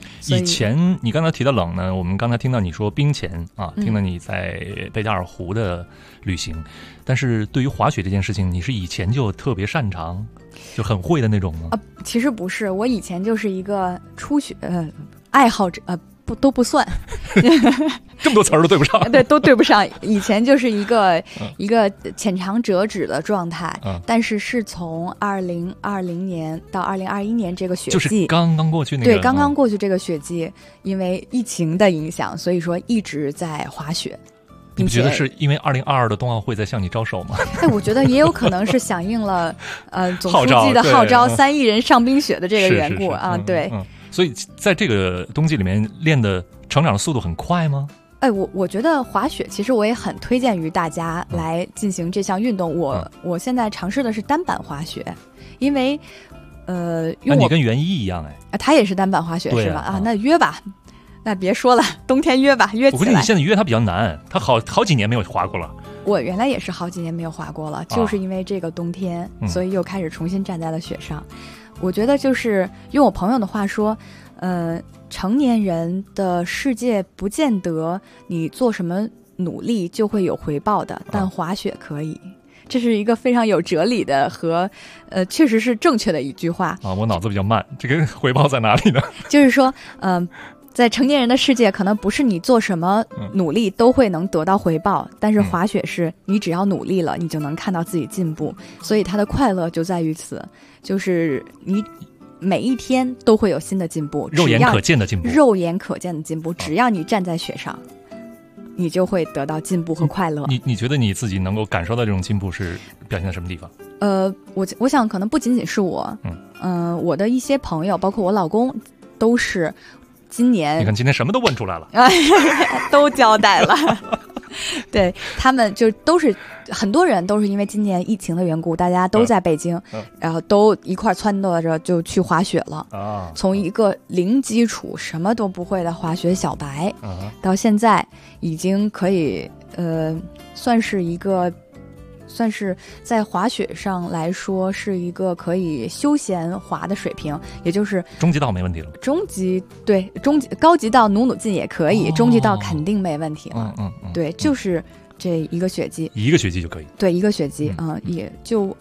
以前你刚才提到冷呢，我们刚才听到你说冰潜啊，听到你在贝加尔湖的旅行，但是对于滑雪这件事情，你是以前就特别擅长，就很会的那种吗？ 其实不是，我以前就是一个初学爱好者，都不算， 这么多词儿都对不上， 对，都对不上。以前就是一个浅尝辄止的状态，但是从2020年到2021年这个雪季， 就是刚刚过去那个， 对，刚刚过去这个雪季，因为疫情的影响，所以说一直在滑雪。 你不觉得是因为2022的冬奥会在向你招手吗？ 我觉得也有可能是响应了总书记的号召，3亿人上冰雪的这个缘故啊，对。 所以在这个冬季里面练的成长的速度很快吗？ 我觉得滑雪其实我也很推荐于大家来进行这项运动。我现在尝试的是单板滑雪，因为你跟袁一一样他也是单板滑雪是吧？那约吧。那别说了，冬天约吧，约起来。 我估计你现在约他比较难，他好几年没有滑过了。 我原来也是好几年没有滑过了，就是因为这个冬天，所以又开始重新站在了雪上。我觉得就是用我朋友的话说，成年人的世界不见得你做什么努力就会有回报的，但滑雪可以。这是一个非常有哲理的和确实是正确的一句话啊。我脑子比较慢，这个回报在哪里呢？ 就是说，在成年人的世界，可能不是你做什么努力都会能得到回报，但是滑雪是你只要努力了，你就能看到自己进步，所以它的快乐就在于此，就是你每一天都会有新的进步， 肉眼可见的进步， 肉眼可见的进步，只要你站在雪上，你就会得到进步和快乐。 你觉得你自己能够感受到这种进步是表现在什么地方？ 我想可能不仅仅是我，我的一些朋友，包括我老公，都是。今年你看，今天什么都问出来了， 都交代了。对，他们就都是很多人都是因为今年疫情的缘故，大家都在北京，然后都一块撺掇着就去滑雪了。从一个零基础什么都不会的滑雪小白，到现在已经可以算是在滑雪上来说是一个可以休闲滑的水平，也就是中级道没问题了。 高级道努劲也可以，中级道肯定没问题了。对，就是这一个雪季， 一个雪季就可以。 对，一个雪季，也就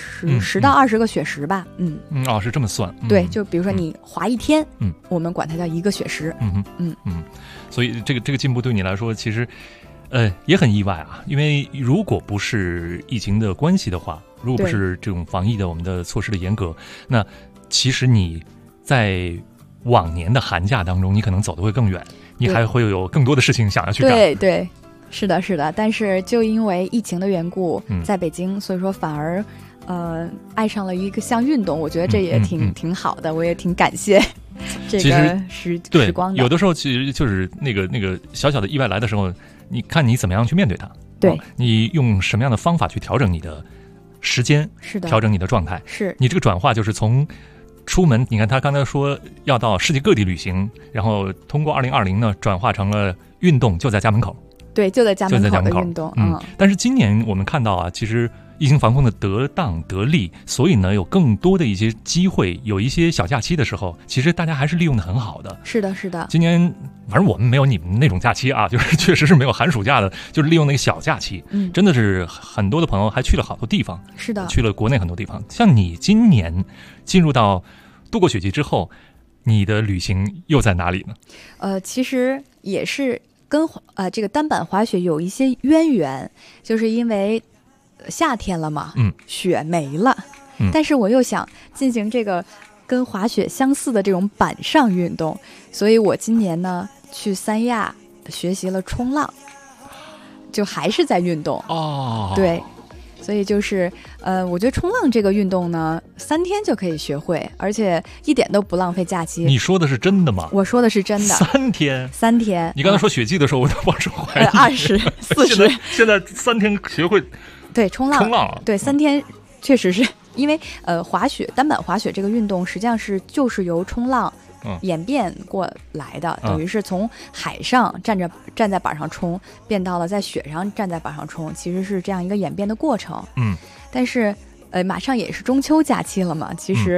10到20个雪时吧。 是这么算。 对，就比如说你滑一天，我们管它叫一个雪时。 所以这个进步对你来说，其实。也很意外啊，因为如果不是疫情的关系的话，如果不是这种防疫的我们的措施的严格，那其实你在往年的寒假当中，你可能走得会更远，你还会有更多的事情想要去干。 对，是的，但是就因为疫情的缘故，在北京，所以说反而爱上了一个项运动，我觉得这也挺好的，我也挺感谢。这个时光的。 有的时候其实就是那个小小的意外来的时候，你看你怎么样去面对它。 对， 你用什么样的方法去调整你的时间， 是的， 调整你的状态。 是你这个转化就是从出门，你看他刚才说要到世界各地旅行，然后通过2020呢转化成了运动，就在家门口。 对，就在家门口的运动。 但是今年我们看到啊，其实疫情防控的得当得力，所以呢有更多的一些机会，有一些小假期的时候，其实大家还是利用的很好的。 是的。 今年反正我们没有你们那种假期啊，就是确实是没有寒暑假的，就是利用那个小假期，真的是很多的朋友还去了好多地方。 是的， 去了国内很多地方。像你今年进入到度过雪季之后，你的旅行又在哪里呢？ 其实也是跟这个单板滑雪有一些渊源，就是因为夏天了嘛，雪没了，但是我又想进行这个跟滑雪相似的这种板上运动，所以我今年呢去三亚学习了冲浪，就还是在运动。对，所以就是我觉得冲浪这个运动呢，3天就可以学会，而且一点都不浪费假期。 你说的是真的吗？ 我说的是真的。 3天 ？3天。 你刚才说雪季的时候，我都抱着怀疑。 20、40。 现在3天学会。 对，冲浪。对，3天确实是因为滑雪单板滑雪这个运动实际上就是由冲浪演变过来的，等于是从海上站在板上冲，变到了在雪上站在板上冲，其实是这样一个演变的过程。但是马上也是中秋假期了嘛，其实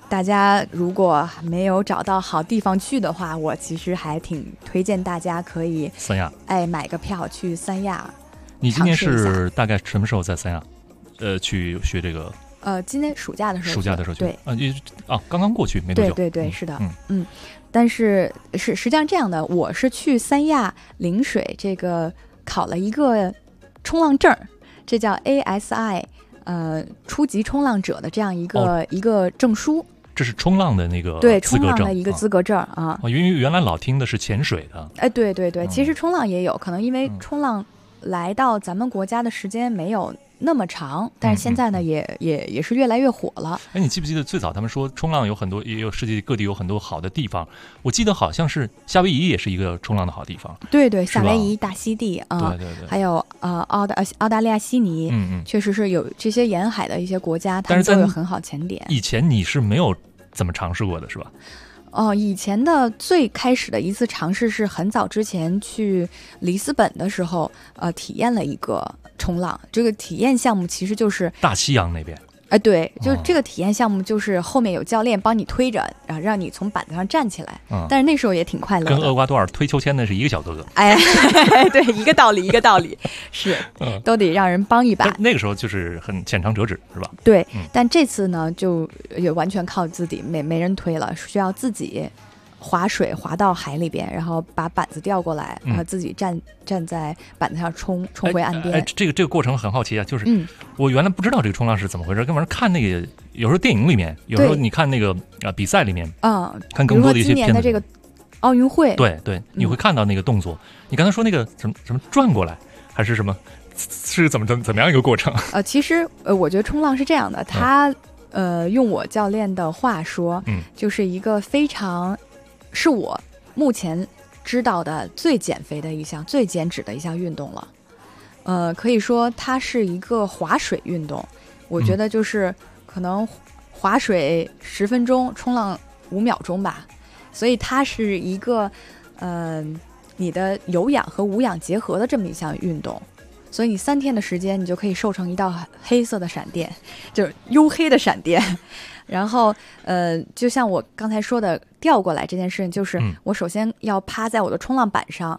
大家如果没有找到好地方去的话，我其实还挺推荐大家可以三亚， 买个票去三亚。 你今年是大概什么时候在三亚？去学这个？ 今年暑假的时候。 暑假的时候去。 对刚刚过去没多久。 对，是的，但是实际上这样的，我是去三亚陵水这个考了一个冲浪证，这叫 ASI， 初级冲浪者的这样一个证书。 这是冲浪的那个对冲浪的一个资格证啊。 因为原来老听的是潜水的。 对，其实冲浪也有可能，因为冲浪来到咱们国家的时间没有那么长，但是现在呢也是越来越火了。 你记不记得最早他们说冲浪有很多，也有世界各地有很多好的地方？我记得好像是夏威夷也是一个冲浪的好地方。 对，夏威夷、大溪地对， 还有澳大利亚悉尼，确实是有这些沿海的一些国家，他们都有很好潜点。 以前你是没有怎么尝试过的是吧？ 以前的最开始的一次尝试是很早之前去里斯本的时候，体验了一个冲浪。这个体验项目其实就是大西洋那边。 对，就这个体验项目就是后面有教练帮你推着，然后让你从板子上站起来。但是那时候也挺快乐的。 跟厄瓜多尔推秋千的是一个小哥哥。 对，一个道理，是，都得让人帮一把。 那个时候就是很浅尝辄止，是吧？ 对，但这次呢，就也完全靠自己，没人推了，需要自己划水划到海里边，然后把板子调过来，然后自己站在板子上冲回岸边。 这个过程很好奇啊，就是我原来不知道这个冲浪是怎么回事，跟晚上看那个有时候电影里面，有时候你看那个比赛里面看更多的一些片子。比如说今年的这个奥运会， 对，你会看到那个动作。你刚才说那个什么转过来还是什么，是怎么样一个过程？ 其实我觉得冲浪是这样的，它用我教练的话说，就是一个非常。是我目前知道的最减肥的一项、最减脂的一项运动了。可以说它是一个划水运动。我觉得就是可能划水10分钟，冲浪5秒钟吧。所以它是一个你的有氧和无氧结合的这么一项运动。所以你3天的时间，你就可以瘦成一道黑色的闪电，就是黝黑的闪电。然后就像我刚才说的调过来这件事情，就是我首先要趴在我的冲浪板上，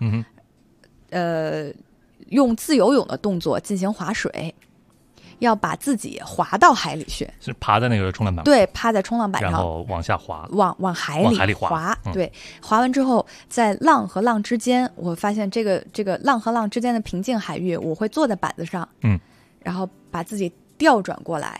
用自由泳的动作进行划水，要把自己划到海里去。 是爬在那个冲浪板？ 对，趴在冲浪板上， 然后往下滑， 往海里滑。对，滑完之后，在浪和浪之间，我发现这个浪和浪之间的平静海域，我会坐在板子上，然后把自己调转过来。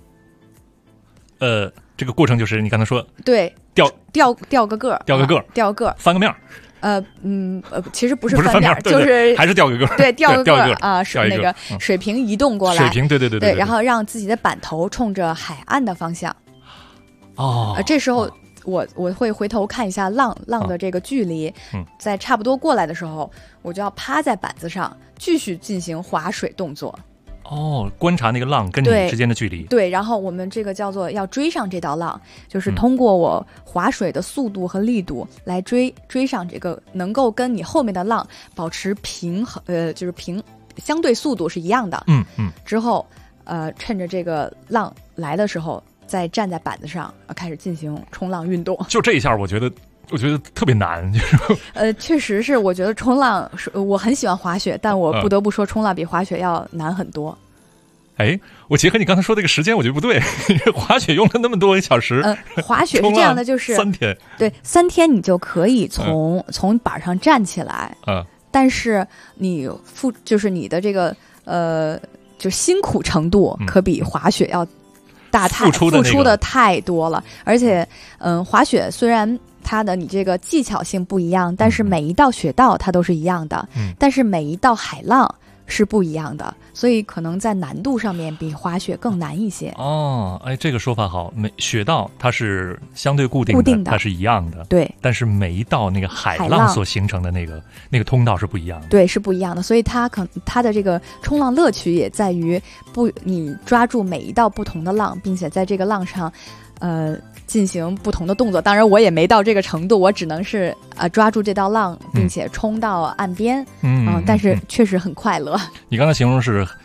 这个过程就是你刚才说， 对，调个个儿， 翻个面。 其实不是翻面，就是还是调个个儿， 对，调个个儿啊， 是那个水平移动过来， 水平，对， 然后让自己的板头冲着海岸的方向。这时候我会回头看一下浪的这个距离，在差不多过来的时候，我就要趴在板子上继续进行划水动作。 观察那个浪跟你之间的距离。 对，然后我们这个叫做要追上这道浪，就是通过我划水的速度和力度来追上这个能够跟你后面的浪保持平衡，就是相对速度是一样的。之后趁着这个浪来的时候，再站在板子上开始进行冲浪运动。 就这一下，我觉得特别难，就是确实是，我觉得冲浪我很喜欢滑雪，但我不得不说，冲浪比滑雪要难很多。 我结合你刚才说这个时间，我觉得不对。滑雪用了那么多个小时， 滑雪是这样的，就是 3天， 对，3天你就可以从板上站起来，但是你就是你的这个就辛苦程度可比滑雪要大付出的太多了，而且滑雪虽然它的你这个技巧性不一样，但是每一道雪道它都是一样的，但是每一道海浪是不一样的，所以可能在难度上面比滑雪更难一些。 这个说法好，雪道它是相对固定的，它是一样的， 对， 但是每一道那个海浪所形成的那个通道是不一样的， 对，是不一样的，所以它的这个冲浪乐趣也在于你抓住每一道不同的浪，并且在这个浪上进行不同的动作。当然我也没到这个程度，我只能是抓住这道浪并且冲到岸边，但是确实很快乐。 你刚才形容是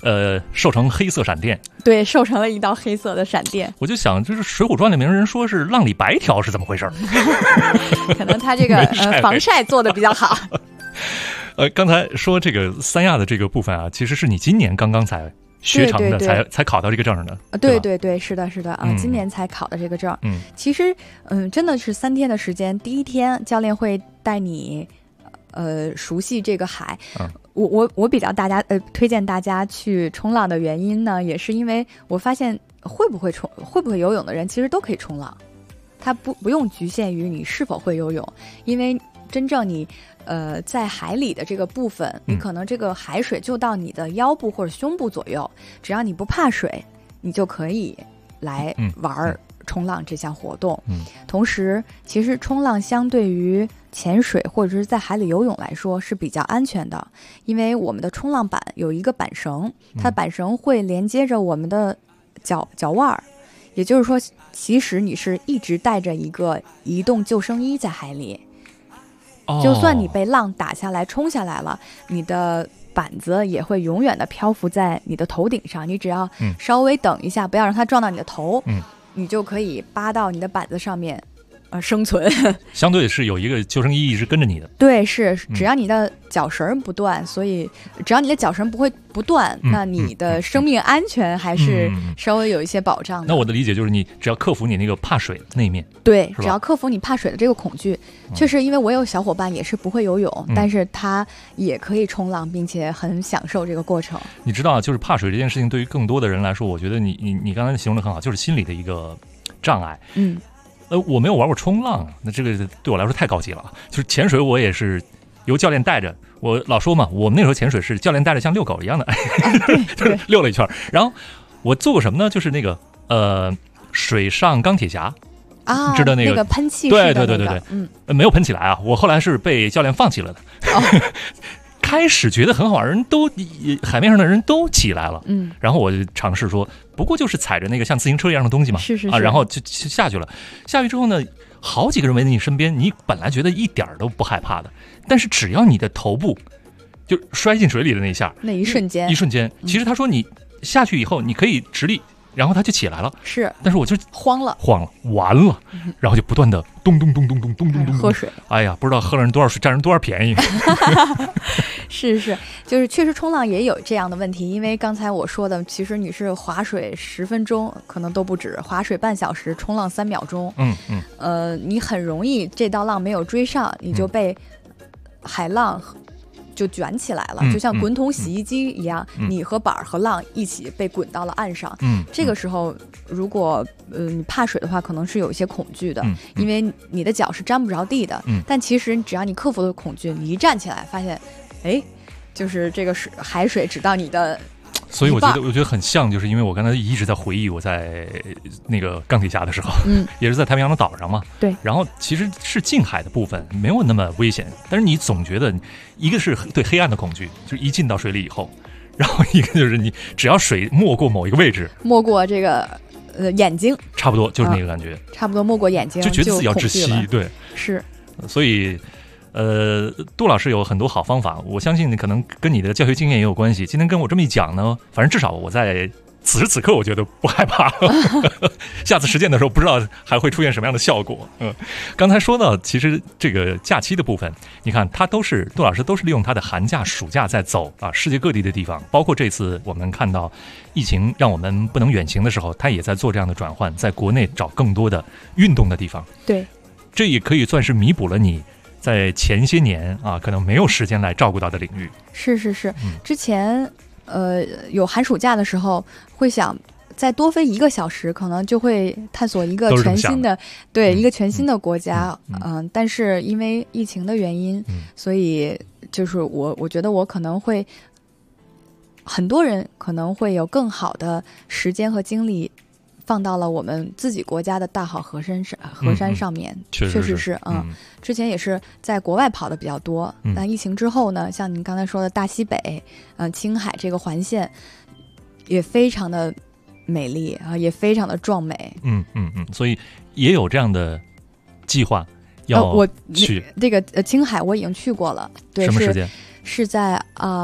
瘦成黑色闪电。 对，瘦成了一道黑色的闪电。 我就想，就是《水浒传》里面人说是浪里白条是怎么回事？ 可能他这个防晒做的比较好。 刚才说这个三亚的这个部分啊，其实是你今年刚刚才学成的，才考到这个证的。 对，是的啊，今年才考的这个证。其实真的是3天的时间，第一天教练会带你熟悉这个海。我比较推荐大家去冲浪的原因呢，也是因为我发现会不会游泳的人其实都可以冲浪，它不用局限于你是否会游泳，因为真正你在海里的这个部分，你可能这个海水就到你的腰部或者胸部左右，只要你不怕水，你就可以来玩冲浪这项活动。同时其实冲浪相对于潜水或者是在海里游泳来说是比较安全的，因为我们的冲浪板有一个板绳，它板绳会连接着我们的脚腕，也就是说其实你是一直带着一个移动救生衣在海里，就算你被浪打下来冲下来了，你的板子也会永远的漂浮在你的头顶上，你只要稍微等一下，不要让它撞到你的头，你就可以扒到你的板子上面生存。 相对是有一个救生衣一直跟着你的。 对，是只要你的脚绳不断，所以只要你的脚绳不会不断，那你的生命安全还是稍微有一些保障的。 那我的理解就是你只要克服你那个怕水那一面。 对，只要克服你怕水的这个恐惧。确实因为我有小伙伴也是不会游泳，但是他也可以冲浪，并且很享受这个过程。 你知道就是怕水这件事情对于更多的人来说，我觉得你刚才形容的很好，就是心理的一个障碍。我没有玩过冲浪，那这个对我来说太高级了。就是潜水我也是由教练带着，我老说嘛，我们那时候潜水是教练带着像遛狗一样的，就是溜了一圈。然后我做过什么呢？就是那个水上钢铁侠啊， 知道那个喷气式的那个， 对，没有喷起来啊，我后来是被教练放弃了的。开始觉得很好玩，海面上的人都起来了，然后我就尝试说，不过就是踩着那个像自行车一样的东西嘛， 是然后就下去了。下去之后呢，好几个人围在你身边，你本来觉得一点都不害怕的，但是只要你的头部就摔进水里的那一下， 那一瞬间， 其实他说你下去以后你可以直立。然后他就起来了， 是， 但是我就慌了， 完了，然后就不断的咚咚咚咚咚咚咚咚喝水， 哎呀，不知道喝了人多少水，占人多少便宜。 是，就是确实冲浪也有这样的问题，因为刚才我说的，其实你是划水10分钟可能都不止，划水半小时，冲浪3秒钟，你很容易这道浪没有追上，你就被海浪就卷起来了，就像滚筒洗衣机一样，你和板和浪一起被滚到了岸上。这个时候如果你怕水的话，可能是有一些恐惧的，因为你的脚是沾不着地的。但其实只要你克服了恐惧，你一站起来，发现，就是这个海水只到你的。 所以我觉得很像，就是因为我刚才一直在回忆我在那个钢铁侠的时候，也是在太平洋的岛上嘛。 对。 然后其实是近海的部分没有那么危险，但是你总觉得一个是对黑暗的恐惧，就是一进到水里以后，然后一个就是你只要水没过某一个位置， 没过这个眼睛， 差不多就是那个感觉， 差不多没过眼睛就觉得自己要窒息，对， 是。 所以。杜老师有很多好方法，我相信可能跟你的教学经验也有关系。今天跟我这么一讲呢，反正至少我在此时此刻我觉得不害怕了。下次实践的时候不知道还会出现什么样的效果。刚才说到其实这个假期的部分，你看他杜老师都是利用他的寒假暑假在走世界各地的地方，包括这次我们看到疫情让我们不能远行的时候，他也在做这样的转换，在国内找更多的运动的地方。 对， 这也可以算是弥补了你在前些年可能没有时间来照顾到的领域。 是，之前有寒暑假的时候，会想再多飞1个小时，可能就会探索一个全新的，一个全新的国家。但是因为疫情的原因，所以就是我觉得我可能会，很多人可能会有更好的时间和精力。放到了我们自己国家的大好河山上面，确实是之前也是在国外跑的比较多，但疫情之后呢，像您刚才说的大西北，青海这个环线也非常的美丽也非常的壮美。 所以也有这样的计划要我去这个青海我已经去过了，对， 什么时间？ 是在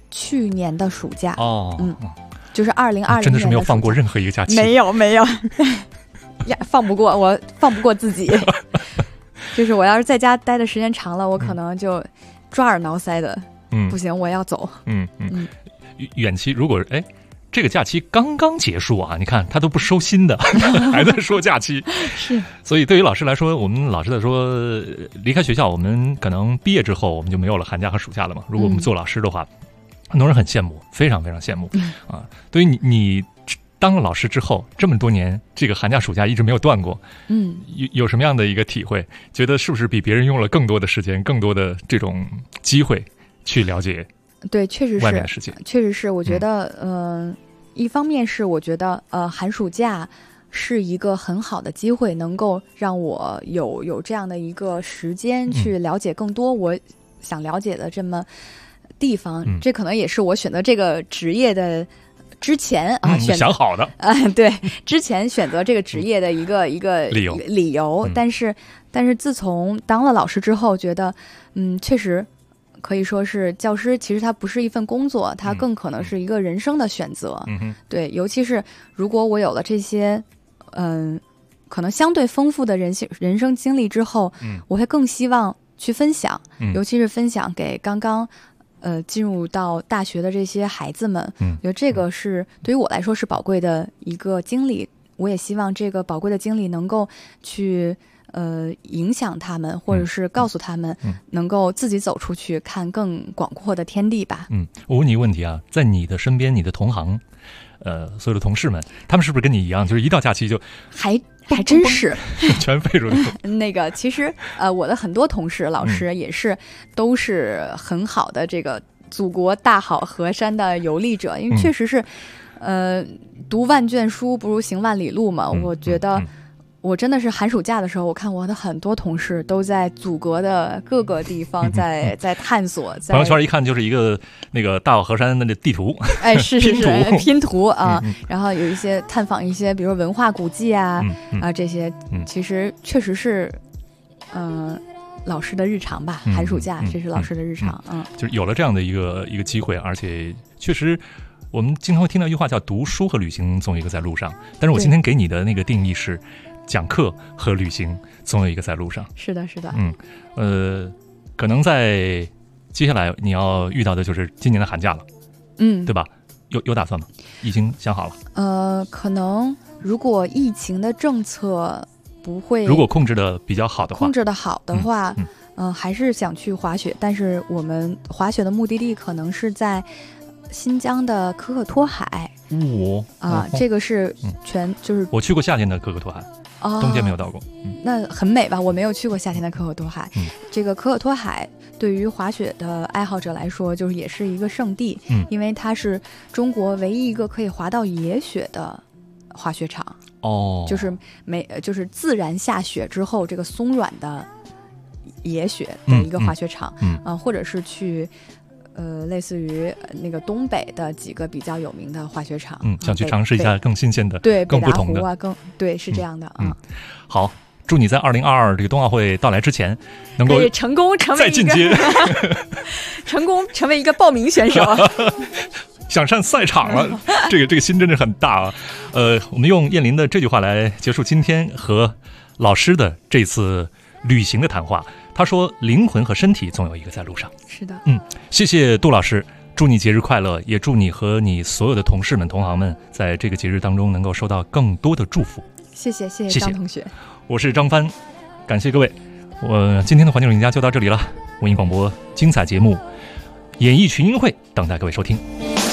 去年的暑假。就是2020年真的是没有放过任何一个假期。 没有呀，放不过自己。就是我要是在家待的时间长了，我可能就抓耳挠腮的。不行，我要走。 远期如果这个假期刚刚结束啊，你看他都不收心的，还在说假期。 是， 所以对于老师来说，我们老实的说，离开学校，我们可能毕业之后，我们就没有了寒假和暑假了嘛。如果我们做老师的话，很多人很羡慕，非常非常羡慕啊。对于你当了老师之后，这么多年，这个寒假暑假一直没有断过，有什么样的一个体会？觉得是不是比别人用了更多的时间，更多的这种机会去了解？ 对，确实是外面的世界， 确实是。我觉得，一方面是我觉得，寒暑假是一个很好的机会，能够让我有这样的一个时间去了解更多我想了解的这么地方。这可能也是我选择这个职业的之前想好的对，之前选择这个职业的一个理由。但是自从当了老师之后，觉得确实。可以说是教师，其实它不是一份工作，它更可能是一个人生的选择。对，尤其是如果我有了这些，可能相对丰富的人生经历之后，我会更希望去分享，尤其是分享给刚刚进入到大学的这些孩子们。我觉得这个是对于我来说是宝贵的一个经历，我也希望这个宝贵的经历能够去。影响他们，或者是告诉他们，能够自己走出去，看更广阔的天地吧。 我问你一个问题啊，在你的身边，你的同行，所有的同事们，他们是不是跟你一样，就是一到假期就还真是全飞出去？ 那个，其实我的很多同事、老师也是，都是很好的这个祖国大好河山的游历者，因为确实是，读万卷书不如行万里路嘛。我觉得。我真的是寒暑假的时候，我看我的很多同事都在祖国的各个地方在探索。 朋友圈一看就是一个那个大好河山的地图， 是拼图啊。然后有一些探访一些，比如文化古迹啊这些，其实确实是老师的日常吧。寒暑假这是老师的日常。 就是有了这样的一个机会，而且确实。我们经常会听到一句话叫读书和旅行总有一个在路上，但是我今天给你的那个定义是讲课和旅行总有一个在路上。 是的可能在接下来你要遇到的就是今年的寒假了，对吧？有打算吗？已经想好了？ 可能如果疫情的政策不会， 如果控制的比较好的话，还是想去滑雪，但是我们滑雪的目的地可能是在新疆的可可托海。这个是就是我去过夏天的可可托海，冬天没有到过。 那很美吧？我没有去过夏天的可可托海。这个可可托海对于滑雪的爱好者来说，就是也是一个圣地，因为它是中国唯一一个可以滑到野雪的滑雪场。就是自然下雪之后，这个松软的野雪的一个滑雪场。或者是去。类似于那个东北的几个比较有名的滑雪场， 想去尝试一下更新鲜的、更不同的， 是这样的好，祝你在2022这个冬奥会到来之前，能够成功成为再进阶， 成功成为一个报名选手， 想上赛场了。这个心真的很大啊！我们用燕林的这句话来结束今天和老师的这次旅行的谈话。他说灵魂和身体总有一个在路上。 是的。 谢谢杜老师，祝你节日快乐，也祝你和你所有的同事们同行们在这个节日当中能够收到更多的祝福。 谢谢张同学。 我是张帆，感谢各位。我今天的环球旅行家就到这里了，文艺广播精彩节目演艺群英会等待各位收听。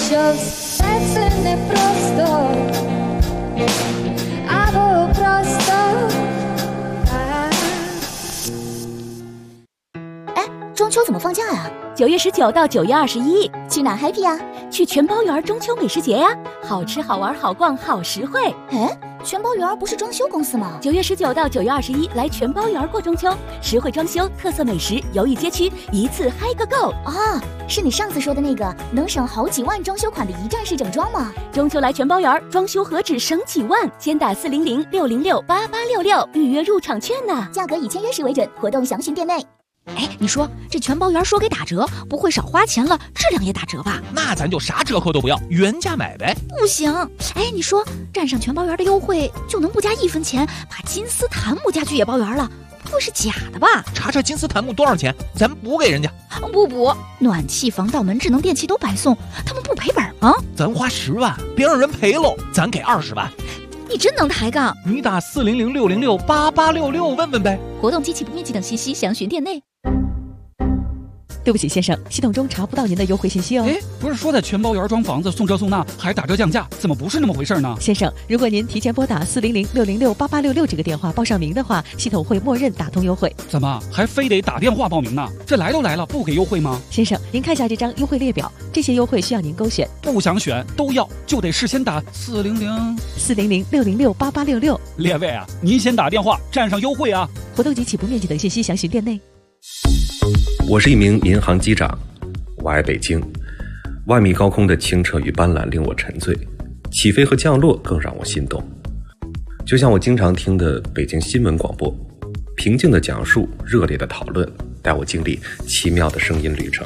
中秋怎么放假呀 ？9月19到9月21， 去哪 happy 啊？ 去全包园中秋美食节呀，好吃好玩好逛好实惠。 全包园不是装修公司吗 ？9月19到9月21，来全包园过中秋，实惠装修，特色美食，游艺街区，一次嗨个够啊！是你上次说的那个能省好几万装修款的一站式整装吗？ 中秋来全包园，装修何止省几万，先打400-606-8866预约入场券呢， 价格以签约时为准，活动详询店内。 哎，你说这全包园说给打折，不会少花钱了，质量也打折吧？ 那咱就啥折扣都不要，原价买呗。 不行，哎，你说占上全包园的优惠，就能不加1分钱把金丝檀木家具也包园了？不会是假的吧？ 查查金丝檀木多少钱，咱补给人家。 不补，暖气、防盗门、智能电器都白送，他们不赔本吗？ 咱花10万，别让人赔喽，咱给20万。 你真能抬杠！ 你打400-606-8866问问呗。 活动机器不面积等信息详询店内。 对不起，先生，系统中查不到您的优惠信息哦。 哎，不是说在全包园装房子送这送那，还打折降价，怎么不是那么回事呢？ 先生，如果您提前拨打400-606-8866这个电话报上名的话，系统会默认打通优惠。 怎么还非得打电话报名呢？这来都来了，不给优惠吗？ 先生，您看下这张优惠列表，这些优惠需要您勾选。 不想选都要，就得事先打 400-606-8866。 列位啊，您先打电话占上优惠啊！ 活动及其不面积等信息详询店内。 我是一名民航机长，我爱北京。万米高空的清澈与斑斓令我沉醉，起飞和降落更让我心动。就像我经常听的北京新闻广播，平静的讲述，热烈的讨论，带我经历奇妙的声音旅程。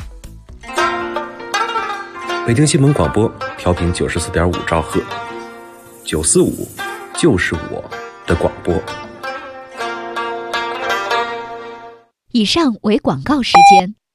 北京新闻广播调频94.5兆赫，945就是我的广播。 以上为广告时间。